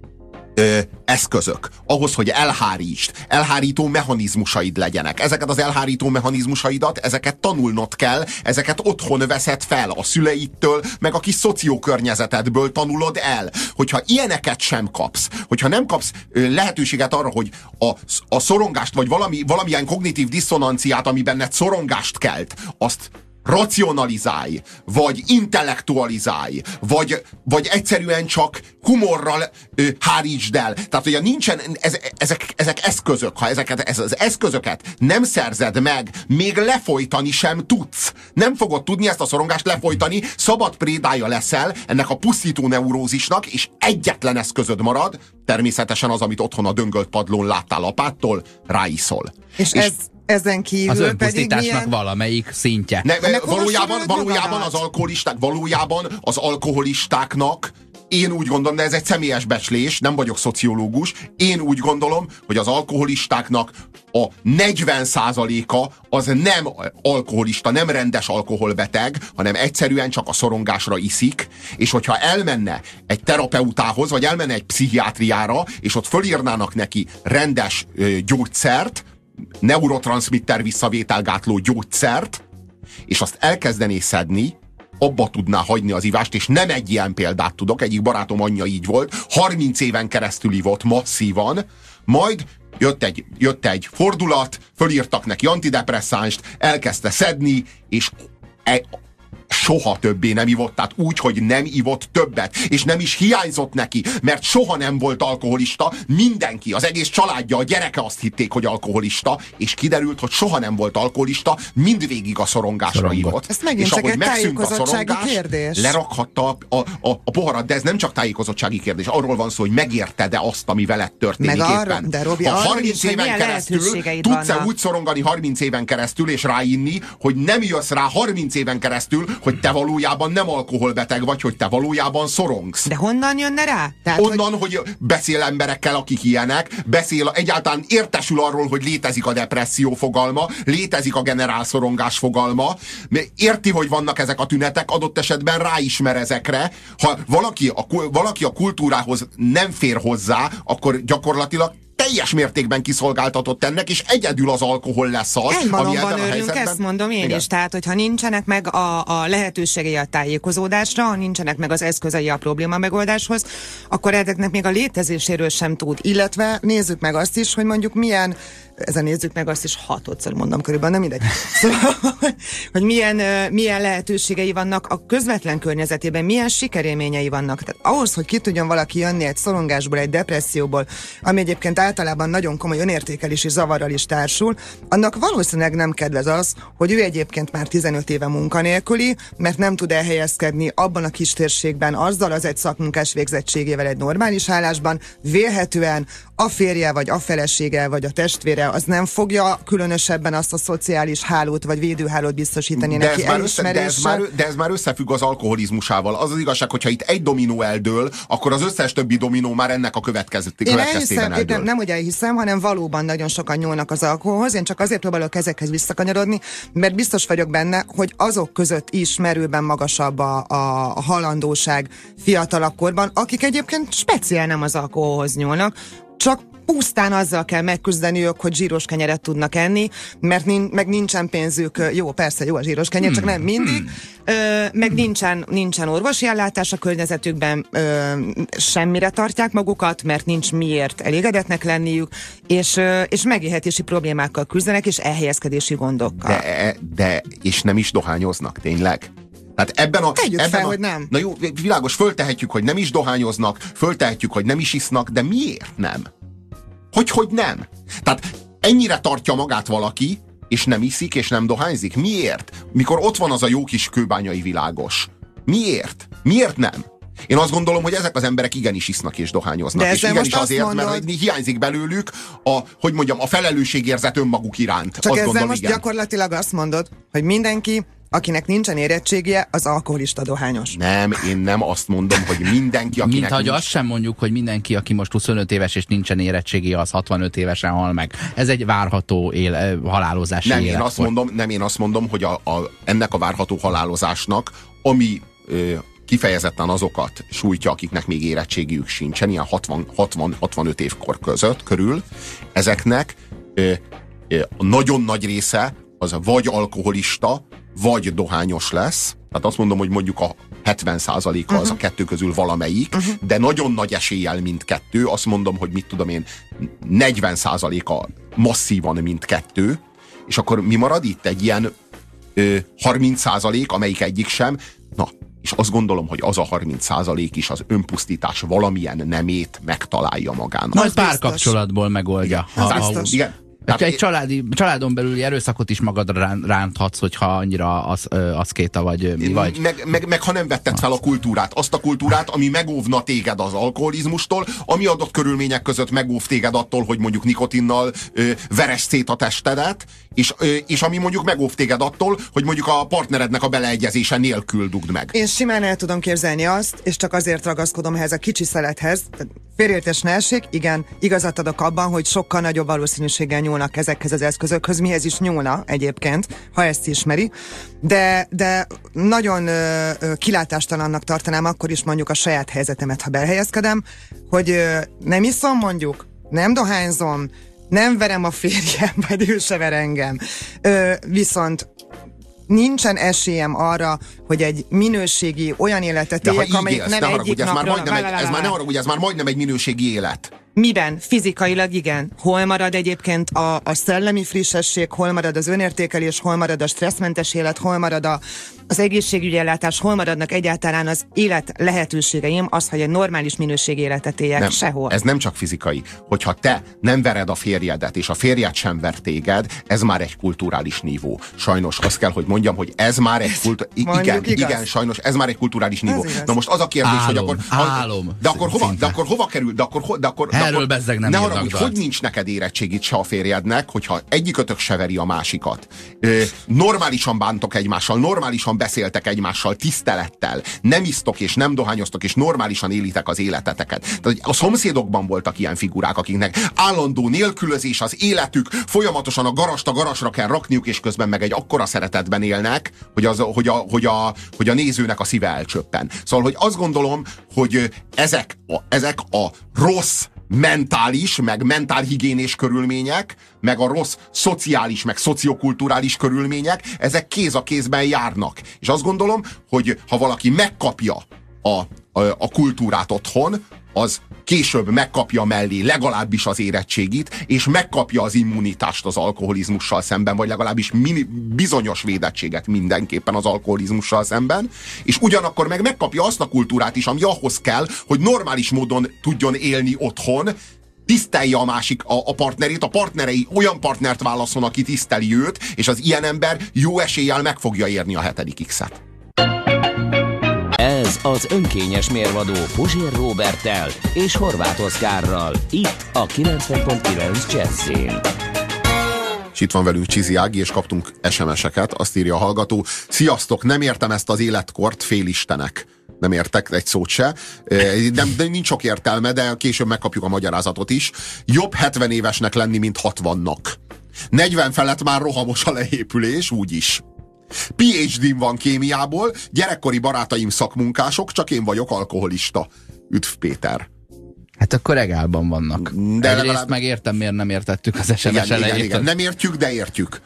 Speaker 1: eszközök. Ahhoz, hogy elhárítsd, elhárító mechanizmusaid legyenek. Ezeket az elhárító mechanizmusaidat, ezeket tanulnod kell, ezeket otthon veszed fel a szüleidtől, meg a kis szociokörnyezetedből tanulod el. Hogyha ilyeneket sem kapsz, hogyha nem kapsz lehetőséget arra, hogy a szorongást, vagy valamilyen kognitív diszonanciát, ami benned szorongást kelt, azt racionalizálj, vagy intellektualizálj, vagy egyszerűen csak humorral hárítsd el. Tehát, hogyha nincsen, ezek eszközök, ha az eszközöket nem szerzed meg, még lefolytani sem tudsz. Nem fogod tudni ezt a szorongást lefolytani, szabad prédája leszel ennek a pusztító neurózisnak, és egyetlen eszközöd marad, természetesen az, amit otthon a döngölt padlón láttál apától, ráiszol.
Speaker 3: És ezen kívül
Speaker 2: az önpusztításnak valamelyik szintje.
Speaker 1: Valójában az alkoholistáknak én úgy gondolom, de ez egy személyes becslés, nem vagyok szociológus, én úgy gondolom, hogy az alkoholistáknak a 40%-a az nem alkoholista, nem rendes alkoholbeteg, hanem egyszerűen csak a szorongásra iszik, és hogyha elmenne egy terapeutához, vagy elmenne egy pszichiátriára, és ott fölírnának neki rendes gyógyszert, neurotranszmitter visszavételgátló gyógyszert, és azt elkezdené szedni, abba tudná hagyni az ivást, és nem egy ilyen példát tudok, egyik barátom anyja így volt, 30 éven keresztül ivott masszívan, majd jött egy fordulat, fölírtak neki antidepresszánst, elkezdte szedni, és soha többé nem ivott, tehát úgy, hogy nem ivott többet, és nem is hiányzott neki, mert soha nem volt alkoholista, mindenki, az egész családja, a gyereke azt hitték, hogy alkoholista, és kiderült, hogy soha nem volt alkoholista, mindvégig a szorongásra ivott.
Speaker 3: Ez megint
Speaker 1: és
Speaker 3: csak
Speaker 1: ahogy
Speaker 3: egy tájékozottsági kérdés.
Speaker 1: Lerakhatta a poharat, de ez nem csak tájékozottsági kérdés, arról van szó, hogy megérted-e azt, ami veled történik éppen.
Speaker 3: De Robi,
Speaker 1: ha 30 éven keresztül tudsz-e úgy szorongani 30 éven keresztül, és ráinni, hogy nem jössz rá 30 éven keresztül, hogy te valójában nem alkoholbeteg vagy, hogy te valójában szorongsz.
Speaker 3: De honnan jönne rá? Tehát,
Speaker 1: onnan, hogy beszél emberekkel, akik ilyenek, egyáltalán értesül arról, hogy létezik a depresszió fogalma, létezik a generálszorongás fogalma, érti, hogy vannak ezek a tünetek, adott esetben ráismer ezekre. Ha valaki a kultúrához nem fér hozzá, akkor gyakorlatilag teljes mértékben kiszolgáltatott ennek, és egyedül az alkohol lesz az, ami
Speaker 3: Egymalomban
Speaker 1: ebben a
Speaker 3: örülünk,
Speaker 1: helyzetben...
Speaker 3: ezt mondom én
Speaker 1: Igen.
Speaker 3: is. Tehát, hogyha nincsenek meg a lehetőségei a tájékozódásra, ha nincsenek meg az eszközei a probléma megoldáshoz, akkor ezeknek még a létezéséről sem tud. Illetve nézzük meg azt is, hogy mondjuk milyen, nézzük meg azt is 6-szor mondom körülbelül, nem mindegy. Szóval, hogy milyen lehetőségei vannak a közvetlen környezetében, milyen sikerélményei vannak. Tehát ahhoz, hogy ki tudjon valaki jönni egy szorongásból, egy depresszióból, ami egyébként általában nagyon komoly önértékelési zavarral is társul, annak valószínűleg nem kedvez az, hogy ő egyébként már 15 éve munkanélküli, mert nem tud elhelyezkedni abban a kis térségben azzal az egy szakmunkás végzettségével egy normális állásban, vélhetően a férje, vagy a felesége, vagy a testvére, az nem fogja különösebben azt a szociális hálót, vagy védőhálót biztosítani neki elismeréssel.
Speaker 1: De ez már összefügg az alkoholizmusával. Az az igazság, hogyha itt egy dominó eldől, akkor az összes többi dominó már ennek a következtében eldől.
Speaker 3: Nem hogy elhiszem, hanem valóban nagyon sokan nyúlnak az alkoholhoz. Én csak azért próbálok ezekhez visszakanyarodni, mert biztos vagyok benne, hogy azok között is merőben magasabb a halandóság fiatalabb korban, akik egyébként speciál nem az alkoholhoz nyúlnak, csak pusztán azzal kell megküzdeniük, hogy zsíros kenyeret tudnak enni, mert meg nincsen pénzük, jó, persze, jó a zsíros kenyer, csak nem mindig, meg nincsen orvosi ellátás a környezetükben, semmire tartják magukat, mert nincs miért elégedetnek lenniük, és megélhetési problémákkal küzdenek, és elhelyezkedési gondokkal.
Speaker 1: És nem is dohányoznak, tényleg? Tehát
Speaker 3: hogy nem.
Speaker 1: Na jó, világos, föltehetjük, hogy nem is dohányoznak, föltehetjük, hogy nem is isznak, de miért nem? Hogy nem? Tehát ennyire tartja magát valaki, és nem iszik, és nem dohányzik? Miért? Mikor ott van az a jó kis kőbányai világos. Miért? Miért nem? Én azt gondolom, hogy ezek az emberek igenis isznak és dohányoznak. És igenis azért, mert hiányzik belőlük a felelősségérzet önmaguk iránt.
Speaker 3: Csak
Speaker 1: azt
Speaker 3: ezzel
Speaker 1: gondolom,
Speaker 3: most
Speaker 1: igen.
Speaker 3: Gyakorlatilag azt mondod, hogy mindenki, akinek nincsen érettségie, az alkoholista dohányos.
Speaker 1: Nem, én nem azt mondom, hogy mindenki, akinek
Speaker 2: Mint ahogy azt sem mondjuk, hogy mindenki, aki most 25 éves és nincsen érettségie, az 65 évesen hal meg. Ez egy várható halálozási életkor.
Speaker 1: Én azt mondom, hogy ennek a várható halálozásnak, ami kifejezetten azokat sújtja, akiknek még érettségiük sincsen, ilyen 60-65 évkor körül, ezeknek nagyon nagy része az vagy alkoholista, vagy dohányos lesz. Tehát azt mondom, hogy mondjuk a 70%-a az a kettő közül valamelyik, de nagyon nagy eséllyel mindkettő. Azt mondom, hogy mit tudom én, 40%-a masszívan mindkettő, és akkor mi marad itt? Egy ilyen 30%, amelyik egyik sem. Na, és azt gondolom, hogy az a 30% is az önpusztítás valamilyen nemét megtalálja magának.
Speaker 2: Majd párkapcsolatból megoldja.
Speaker 1: Igen.
Speaker 2: Egy családon belüli erőszakot is magadra ránthatsz, hogyha annyira aszkéta vagy mi vagy.
Speaker 1: Meg ha nem vetted fel a kultúrát, azt a kultúrát, ami megóvna téged az alkoholizmustól, ami adott körülmények között megóv téged attól, hogy mondjuk nikotinnal veresd szét a testedet, és ami mondjuk megóv téged attól, hogy mondjuk a partnerednek a beleegyezése nélkül dugd meg.
Speaker 3: Én simán el tudom képzelni azt, és csak azért ragaszkodom ehhez a kicsi szelethez, félreértés ne essék, igen, igazat adok abban, hogy sokkal nagyobb valószínűséggel nyúlnak ezekhez az eszközökhöz, mihez is nyúlna egyébként, ha ezt ismeri, de nagyon kilátástalannak tartanám akkor is mondjuk a saját helyzetemet, ha belhelyezkedem, hogy nem iszom mondjuk, nem dohányzom, nem verem a férjem, vagy ő se ver engem, viszont nincsen esélyem arra, hogy egy minőségi olyan életet éljek, amelyik nem egyik napról...
Speaker 1: Ez már majdnem egy minőségi élet.
Speaker 3: Miben? Fizikailag igen. Hol marad egyébként a szellemi frissesség, hol marad az önértékelés, hol marad a stresszmentes élet, hol marad az egészségügyi ellátás, hol maradnak egyáltalán az élet lehetőségeim, az, hogy egy normális minőségi életet éljek,
Speaker 1: nem,
Speaker 3: sehol.
Speaker 1: Ez nem csak fizikai. Hogyha te nem vered a férjedet, és a férjed sem ver téged, ez már egy kulturális nívó. Sajnos azt kell, hogy mondjam, hogy ez már egy igen, sajnos, ez már egy kulturális nívó. Na most az a kérdés, hogy akkor...
Speaker 2: Álom.
Speaker 1: De akkor hova kerül? De akkor
Speaker 2: erről bezzeg nem írnak dalt.
Speaker 1: Hogy nincs neked érettségit se a férjednek, hogyha egyikötök se veri a másikat. Normálisan bántok egymással, normálisan beszéltek egymással, tisztelettel, nem isztok és nem dohányoztok, és normálisan élitek az életeteket. Tehát a szomszédokban voltak ilyen figurák, akiknek állandó nélkülözés az életük, folyamatosan a garast a garasra kell rakniuk, és közben meg egy akkora szeretetben élnek, hogy a nézőnek a szíve elcsöppen. Szóval, hogy azt gondolom, hogy ezek a rossz mentális, meg mentálhigiénés körülmények, meg a rossz szociális, meg szociokulturális körülmények, ezek kéz a kézben járnak. És azt gondolom, hogy ha valaki megkapja a kultúrát otthon, az később megkapja mellé legalábbis az érettségit, és megkapja az immunitást az alkoholizmussal szemben, vagy legalábbis bizonyos védettséget mindenképpen az alkoholizmussal szemben, és ugyanakkor megkapja azt a kultúrát is, ami ahhoz kell, hogy normális módon tudjon élni otthon, tisztelje a másik a partnerét, a partnerei olyan partnert válaszol, aki tiszteli őt, és az ilyen ember jó eséllyel meg fogja érni a 7. X-et.
Speaker 7: Ez az önkényes mérvadó Puzsér Róberttel és Horváth Oszkárral. Itt a 90.9 Jazzyn.
Speaker 1: És itt van velünk Csizi Ági, és kaptunk SMS-eket. Azt írja a hallgató: sziasztok, nem értem ezt az életkort, félistenek. Nem értek egy szót se. De nincs sok értelme, de később megkapjuk a magyarázatot is. Jobb 70 évesnek lenni, mint 60-nak. 40 felett már rohamos a leépülés, úgyis. PhD-m van kémiából, gyerekkori barátaim szakmunkások, csak én vagyok alkoholista. Üdv Péter.
Speaker 2: Hát akkor regálban vannak. De egyrészt legalább... megértem, miért nem értettük az SMS elejét.
Speaker 1: Igen. Nem értjük, de értjük.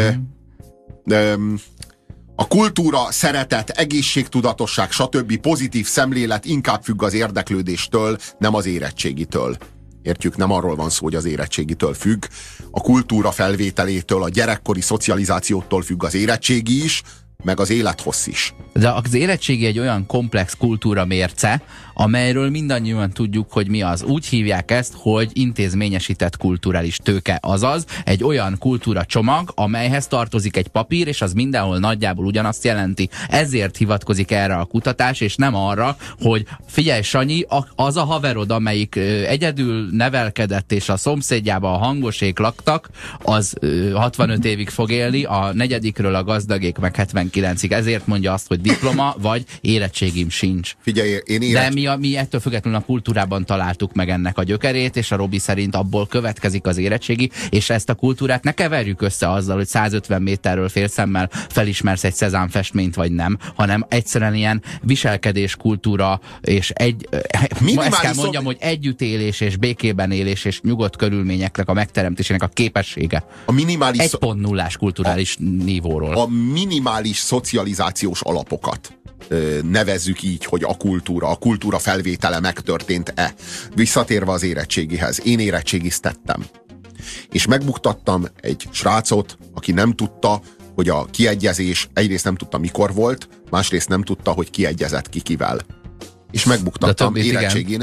Speaker 1: A kultúra, szeretet, egészségtudatosság, stb. Pozitív szemlélet inkább függ az érdeklődéstől, nem az érettségitől. Értjük, nem arról van szó, hogy az érettségitől függ. A kultúra felvételétől, a gyerekkori szocializációtól függ az érettségi is, meg az élethossz is.
Speaker 2: De az érettségi egy olyan komplex kultúra mérce, amelyről mindannyian tudjuk, hogy mi az. Úgy hívják ezt, hogy intézményesített kulturális tőke. Azaz egy olyan kultúra csomag, amelyhez tartozik egy papír, és az mindenhol nagyjából ugyanazt jelenti. Ezért hivatkozik erre a kutatás, és nem arra, hogy figyelj Sanyi, az a haverod, amelyik egyedül nevelkedett, és a szomszédjában a hangosék laktak, az 65 évig fog élni, a negyedikről a gazdagék meg 79-ig. Ezért mondja azt, hogy diploma, vagy érettségim sincs.
Speaker 1: Figyelj,
Speaker 2: De mi ettől függetlenül a kultúrában találtuk meg ennek a gyökerét, és a Robi szerint abból következik az érettségi, és ezt a kultúrát ne keverjük össze azzal, hogy 150 méterről félszemmel felismersz egy Cézanne festményt, vagy nem, hanem egyszerűen ilyen viselkedés kultúra, és ezt kell mondjam, hogy együttélés, és békében élés, és nyugodt körülményeknek a megteremtésének a képessége.
Speaker 1: A minimális
Speaker 2: 1.0-ás kulturális nívóról.
Speaker 1: A minimális szocializációs alapokat nevezzük így, hogy a kultúra felvétele megtörtént-e. Visszatérve az érettségihez, én érettségiztettem. És megbuktattam egy srácot, aki nem tudta, hogy a kiegyezés egyrészt nem tudta mikor volt, másrészt nem tudta, hogy kiegyezett ki kivel. És megbuktattam érettségén.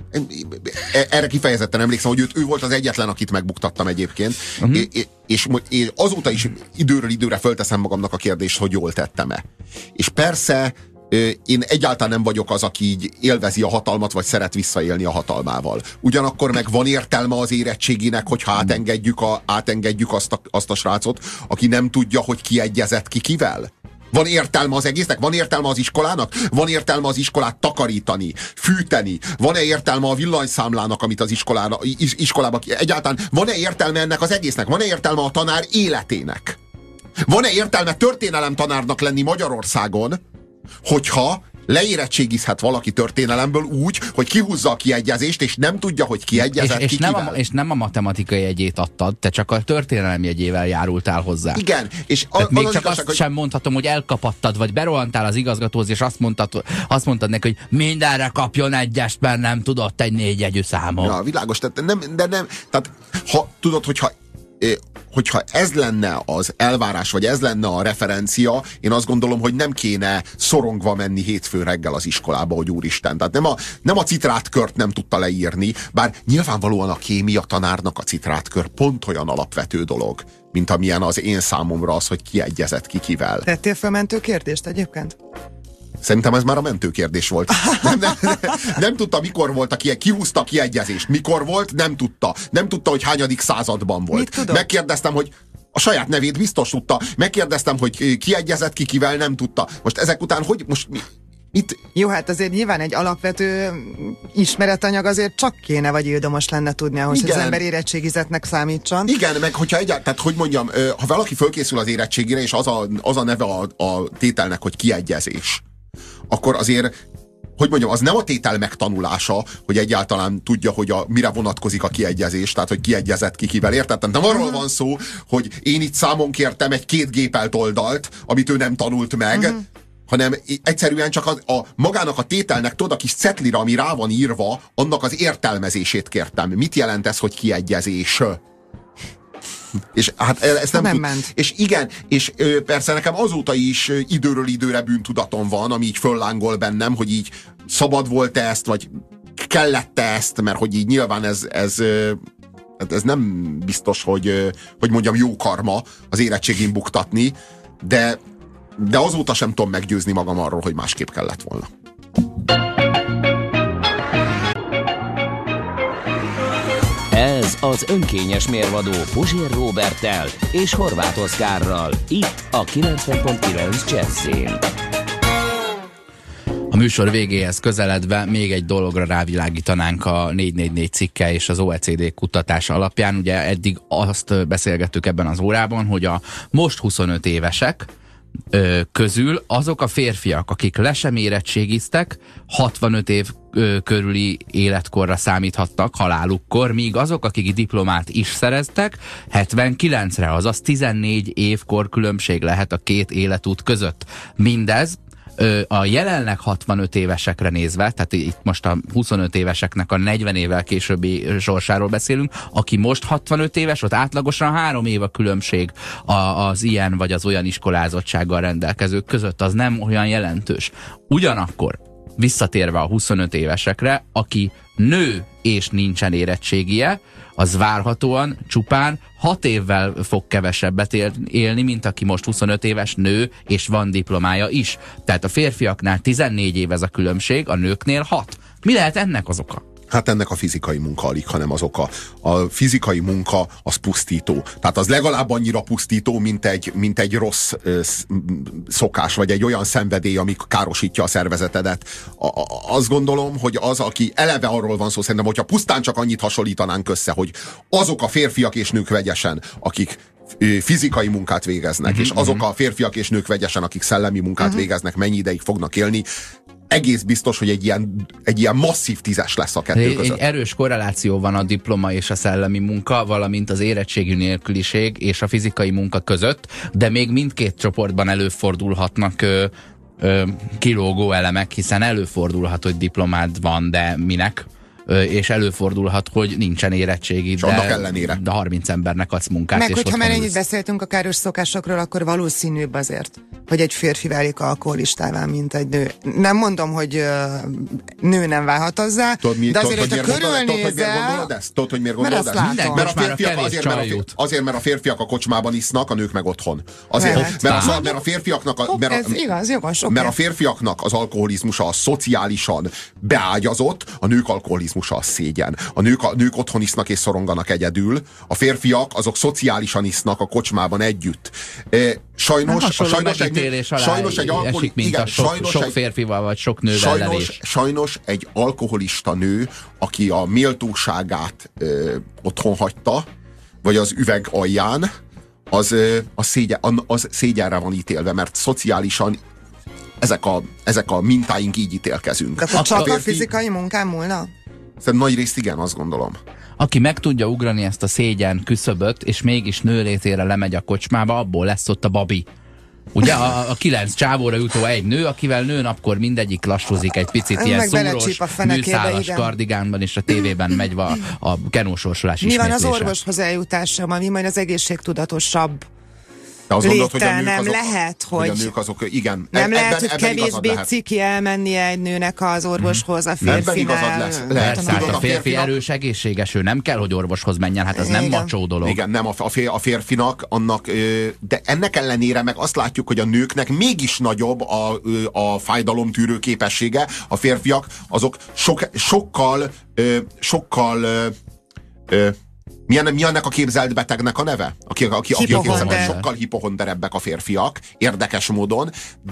Speaker 1: Erre kifejezetten emlékszem, hogy ő volt az egyetlen, akit megbuktattam egyébként. És azóta is időről időre fölteszem magamnak a kérdést, hogy jól tettem-e. És persze én egyáltalán nem vagyok az, aki így élvezi a hatalmat, vagy szeret visszaélni a hatalmával. Ugyanakkor meg van értelme az érettséginek, hogyha átengedjük azt a srácot, aki nem tudja, hogy kiegyezett ki kivel? Van értelme az egésznek? Van értelme az iskolának? Van értelme az iskolát takarítani, fűteni? Van-e értelme a villanyszámlának, amit az iskolában... Egyáltalán van-e értelme ennek az egésznek? Van-e értelme a tanár életének? Van-e értelme történelemtanárnak lenni Magyarországon, hogyha leérettségizhet valaki történelemből úgy, hogy kihúzza a kiegyezést, és nem tudja, hogy kiegyezett ki kivel.
Speaker 2: És nem a matematikai jegyét adtad, te csak a történelem jegyével járultál hozzá.
Speaker 1: Igen. És
Speaker 2: még csak azt sem mondhatom, hogy elkapattad, vagy berohantál az igazgatóhoz, és azt mondtad neki, hogy mindenre kapjon egyest, mert nem tudott egy 4 jegyű számot.
Speaker 1: Ja, világos, tehát tudod, hogyha ez lenne az elvárás, vagy ez lenne a referencia, én azt gondolom, hogy nem kéne szorongva menni hétfő reggel az iskolába, hogy úristen. Tehát nem a citrátkört nem tudta leírni, bár nyilvánvalóan a kémia tanárnak a citrátkör pont olyan alapvető dolog, mint amilyen az én számomra az, hogy kiegyezett ki kivel.
Speaker 3: Tettél felmentő kérdést egyébként?
Speaker 1: Szerintem ez már a mentőkérdés volt. Nem tudta, mikor volt kihúzta a kiegyezést. Mikor volt, nem tudta. Nem tudta, hogy hányadik században volt. Megkérdeztem, hogy a saját nevét biztos tudta. Megkérdeztem, hogy kiegyezett ki, kivel nem tudta. Most ezek után, hogy most mit?
Speaker 3: Jó, hát azért nyilván egy alapvető ismeretanyag azért csak kéne, vagy ildomos lenne tudni, ahhoz, hogy az ember érettségizetnek számítson.
Speaker 1: Igen, meg hogyha tehát hogy mondjam, ha valaki fölkészül az érettségére, és az a neve a tételnek, hogy kiegyezés, akkor azért, hogy mondjam, az nem a tétel megtanulása, hogy egyáltalán tudja, hogy mire vonatkozik a kiegyezés, tehát hogy kiegyezett ki kivel, érted? Nem arról van szó, hogy én itt számon kértem egy 2 gépelt oldalt, amit ő nem tanult meg, hanem egyszerűen csak magának a tételnek, tudod, a kis cetlire, ami rá van írva, annak az értelmezését kértem. Mit jelent ez, hogy kiegyezés? És hát ezt nem
Speaker 3: ment.
Speaker 1: És igen, és persze nekem azóta is időről időre bűntudatom van, ami így föllángol bennem, hogy így szabad volt-e ezt, vagy kellett-e ezt, mert hogy így nyilván ez nem biztos, hogy mondjam, jó karma az érettségén buktatni, de azóta sem tudom meggyőzni magam arról, hogy másképp kellett volna.
Speaker 7: Ez az önkényes mérvadó Puzsér Róberttel és Horváth Oszkárral. Itt a 90.9 Jazzyn.
Speaker 2: A műsor végéhez közeledve még egy dologra rávilágítanánk a 444 cikke és az OECD kutatása alapján. Ugye eddig azt beszélgettük ebben az órában, hogy a most 25 évesek közül azok a férfiak, akik le sem érettségiztek, 65 év körüli életkorra számíthattak halálukkor, míg azok, akik diplomát is szereztek, 79-re, azaz 14 évkor különbség lehet a 2 életút között. Mindez a jelenleg 65 évesekre nézve, tehát itt most a 25 éveseknek a 40 évvel későbbi sorsáról beszélünk, aki most 65 éves, ott átlagosan 3 év a különbség az ilyen vagy az olyan iskolázottsággal rendelkezők között, az nem olyan jelentős. Ugyanakkor, visszatérve a 25 évesekre, aki nő és nincsen érettségie, az várhatóan csupán 6 évvel fog kevesebbet élni, mint aki most 25 éves nő, és van diplomája is. Tehát a férfiaknál 14 év ez a különbség, a nőknél 6. Mi lehet ennek az oka?
Speaker 1: Hát ennek a fizikai munka alig, hanem az oka. A fizikai munka az pusztító. Tehát az legalább annyira pusztító, mint egy rossz szokás, vagy egy olyan szenvedély, ami károsítja a szervezetedet. Azt gondolom, hogy az, aki eleve arról van szó, szerintem, hogyha pusztán csak annyit hasonlítanánk össze, hogy azok a férfiak és nők vegyesen, akik fizikai munkát végeznek, és azok a férfiak és nők vegyesen, akik szellemi munkát végeznek, mennyi ideig fognak élni, egész biztos, hogy egy ilyen masszív 10-es lesz a kettő között.
Speaker 2: Egy erős korreláció van a diploma és a szellemi munka, valamint az érettségi nélküliség és a fizikai munka között, de még mindkét csoportban előfordulhatnak kilógó elemek, hiszen előfordulhat, hogy diplomád van, de minek? És előfordulhat, hogy nincsen érettségi, de 30 embernek adsz munkát.
Speaker 3: Meg
Speaker 2: és
Speaker 3: hogyha már ennyit
Speaker 2: ülsz.
Speaker 3: beszéltünk a káros szokásokról, akkor valószínűbb azért, hogy egy férfi válik alkoholistává, mint egy nő. Nem mondom, hogy nő nem válhat azzá, de azért, hogyha körülnézel...
Speaker 1: Tudod, hogy miért gondolod ezt?
Speaker 2: Mert a férfiak
Speaker 1: azért, mert a férfiak a kocsmában isznak, a nők meg otthon. Azért, mert a férfiaknak...
Speaker 3: Ez igaz, jogos,
Speaker 1: mert a férfiaknak az alkoholizmusa a szociálisan beágyazott, a nők alkoholizmusa a szégyen. A nők otthon isznak és szoronganak egyedül, a férfiak azok szociálisan isznak a kocsmában együtt. Sajnos egy
Speaker 2: sok férfival vagy sok nővel levés.
Speaker 1: Sajnos egy alkoholista nő, aki a méltóságát otthon hagyta, vagy az üveg alján, az szégyenre van ítélve, mert szociálisan ezek a mintáink így ítélkezünk.
Speaker 3: De akkor csak a fizikai munkán múlna?
Speaker 1: Szerintem nagy részt igen, azt gondolom.
Speaker 2: Aki meg tudja ugrani ezt a szégyen küszöböt, és mégis nő létére lemegy a kocsmába, abból lesz ott a babi. Ugye a 9 csávóra jutó egy nő, akivel nőnapkor mindegyik lassúzik egy picit, ilyen szúros, műszálas kardigánban, és a tévében megy a kenósorsolás
Speaker 3: ismétlése. Mi van
Speaker 2: ismétlése.
Speaker 3: az orvoshoz eljutása, ami majd az egészségtudatosabb léttel nem lehet,
Speaker 1: hogy a nők azok, igen.
Speaker 3: Nem lehet, hogy kevésbé ciki elmennie egy nőnek az orvoshoz a férfinál.
Speaker 2: Persze, a férfi erős, egészséges, ő nem kell, hogy orvoshoz menjen, hát ez nem macsó dolog.
Speaker 1: Igen, nem a férfinak, annak, de ennek ellenére meg azt látjuk, hogy a nőknek mégis nagyobb a fájdalomtűrő képessége, a férfiak azok sokkal mi ennek a képzelt betegnek a neve? Sokkal hipohonderebbek a férfiak, érdekes módon,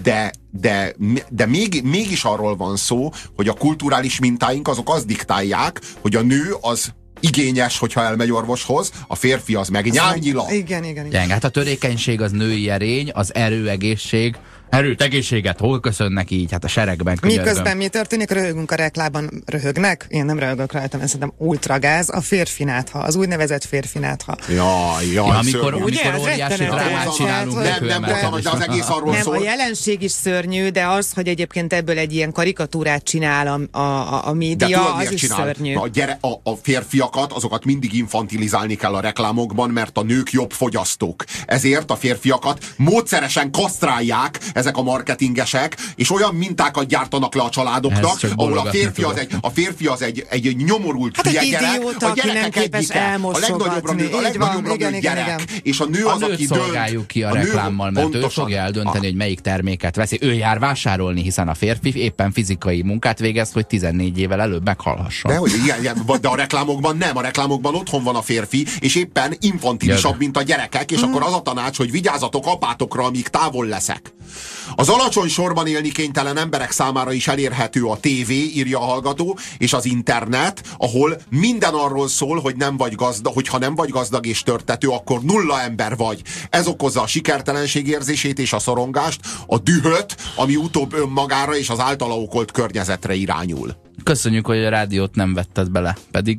Speaker 1: de mégis arról van szó, hogy a kulturális mintáink azok azt diktálják, hogy a nő az igényes, hogyha elmegy orvoshoz, a férfi az meg nyámnyila.
Speaker 3: Igen.
Speaker 2: Hát a törékenység az női erény, az egészség. Erőt, egészséget, hol köszönnek így? Hát a seregben könyörgöm.
Speaker 3: Miközben mi történik? Röhögünk a reklámban. Röhögnek? Én nem röhögök rajta, mert szerintem ultragáz a férfinátha, az úgynevezett férfinátha.
Speaker 1: Jaj,
Speaker 2: amikor óriási drámát csinálunk.
Speaker 1: Nem mondtam, de az egész arról szól.
Speaker 3: A jelenség is szörnyű, de az, hogy egyébként ebből egy ilyen karikatúrát csinál a média, az is szörnyű.
Speaker 1: A férfiakat, azokat mindig infantilizálni kell a reklámokban, mert a nők jobb fogyasztók. Ezért a férfiakat módszeresen kasztrálják ezek a marketingesek, és olyan mintákat gyártanak le a családoknak, ahol a férfi az egy nyomorult hülye gyerek, a gyerekek egyike, a legnagyobbra gyerek, és a nő az, aki dönt.
Speaker 2: Szolgáljuk ki a reklámmal, mert ő fogja eldönteni, hogy melyik terméket veszi. Ő jár vásárolni, hiszen a férfi éppen fizikai munkát végez, hogy 14 évvel előbb meghalhasson.
Speaker 1: De a reklámokban nem, a reklámokban otthon van a férfi, és éppen infantilisabb, mint a gyerekek, és akkor az a tanács, hogy vigyázzatok apátokra, amíg távol leszek. Az alacsony sorban élni kénytelen emberek számára is elérhető a tévé, írja a hallgató, és az internet, ahol minden arról szól, hogy nem vagy gazdag, hogyha nem vagy gazdag és törtető, akkor nulla ember vagy. Ez okozza a sikertelenség érzését és a szorongást, a dühöt, ami utóbb önmagára és az általa okolt környezetre irányul.
Speaker 2: Köszönjük, hogy a rádiót nem vetted bele, pedig...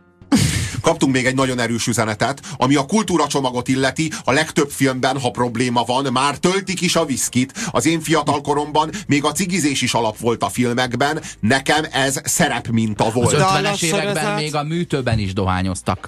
Speaker 1: Kaptunk még egy nagyon erős üzenetet, ami a kultúracsomagot illeti, a legtöbb filmben, ha probléma van, már töltik is a viszkit. Az én fiatal koromban még a cigizés is alap volt a filmekben, nekem ez szerepminta volt.
Speaker 2: Az 50-es években még a műtőben is dohányoztak.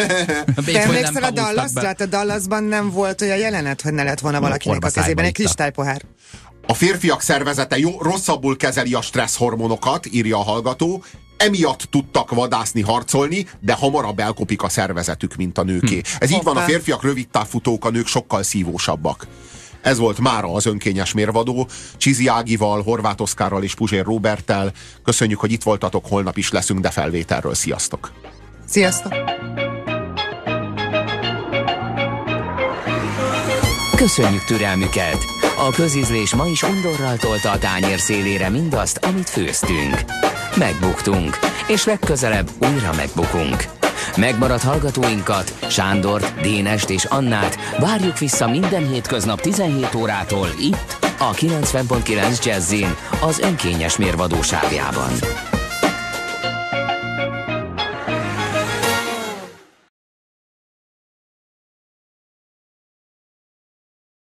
Speaker 3: Te emlékszel a Dallasra? A Dallasban nem volt olyan jelenet, hogy ne lett volna valakinek a kezében egy kristálypohár.
Speaker 1: A férfiak szervezete rosszabbul kezeli a stressz hormonokat, írja a hallgató, emiatt tudtak vadászni, harcolni, de hamarabb elkopik a szervezetük, mint a nőké. Ez így van, a férfiak rövidtávfutók, a nők sokkal szívósabbak. Ez volt mára az önkényes mérvadó. Csizi Ágival, Horváth Oszkárral és Puzsér Róberttel. Köszönjük, hogy itt voltatok, holnap is leszünk, de felvételről. Sziasztok!
Speaker 3: Sziasztok!
Speaker 7: Köszönjük türelmüket! A közízlés ma is undorral tolta a tányér szélére mindazt, amit főztünk. Megbuktunk, és legközelebb újra megbukunk. Megmaradt hallgatóinkat, Sándort, Dénest és Annát várjuk vissza minden hétköznap 17 órától itt, a 90.9 Jazzin, az önkényes mérvadó sávjában.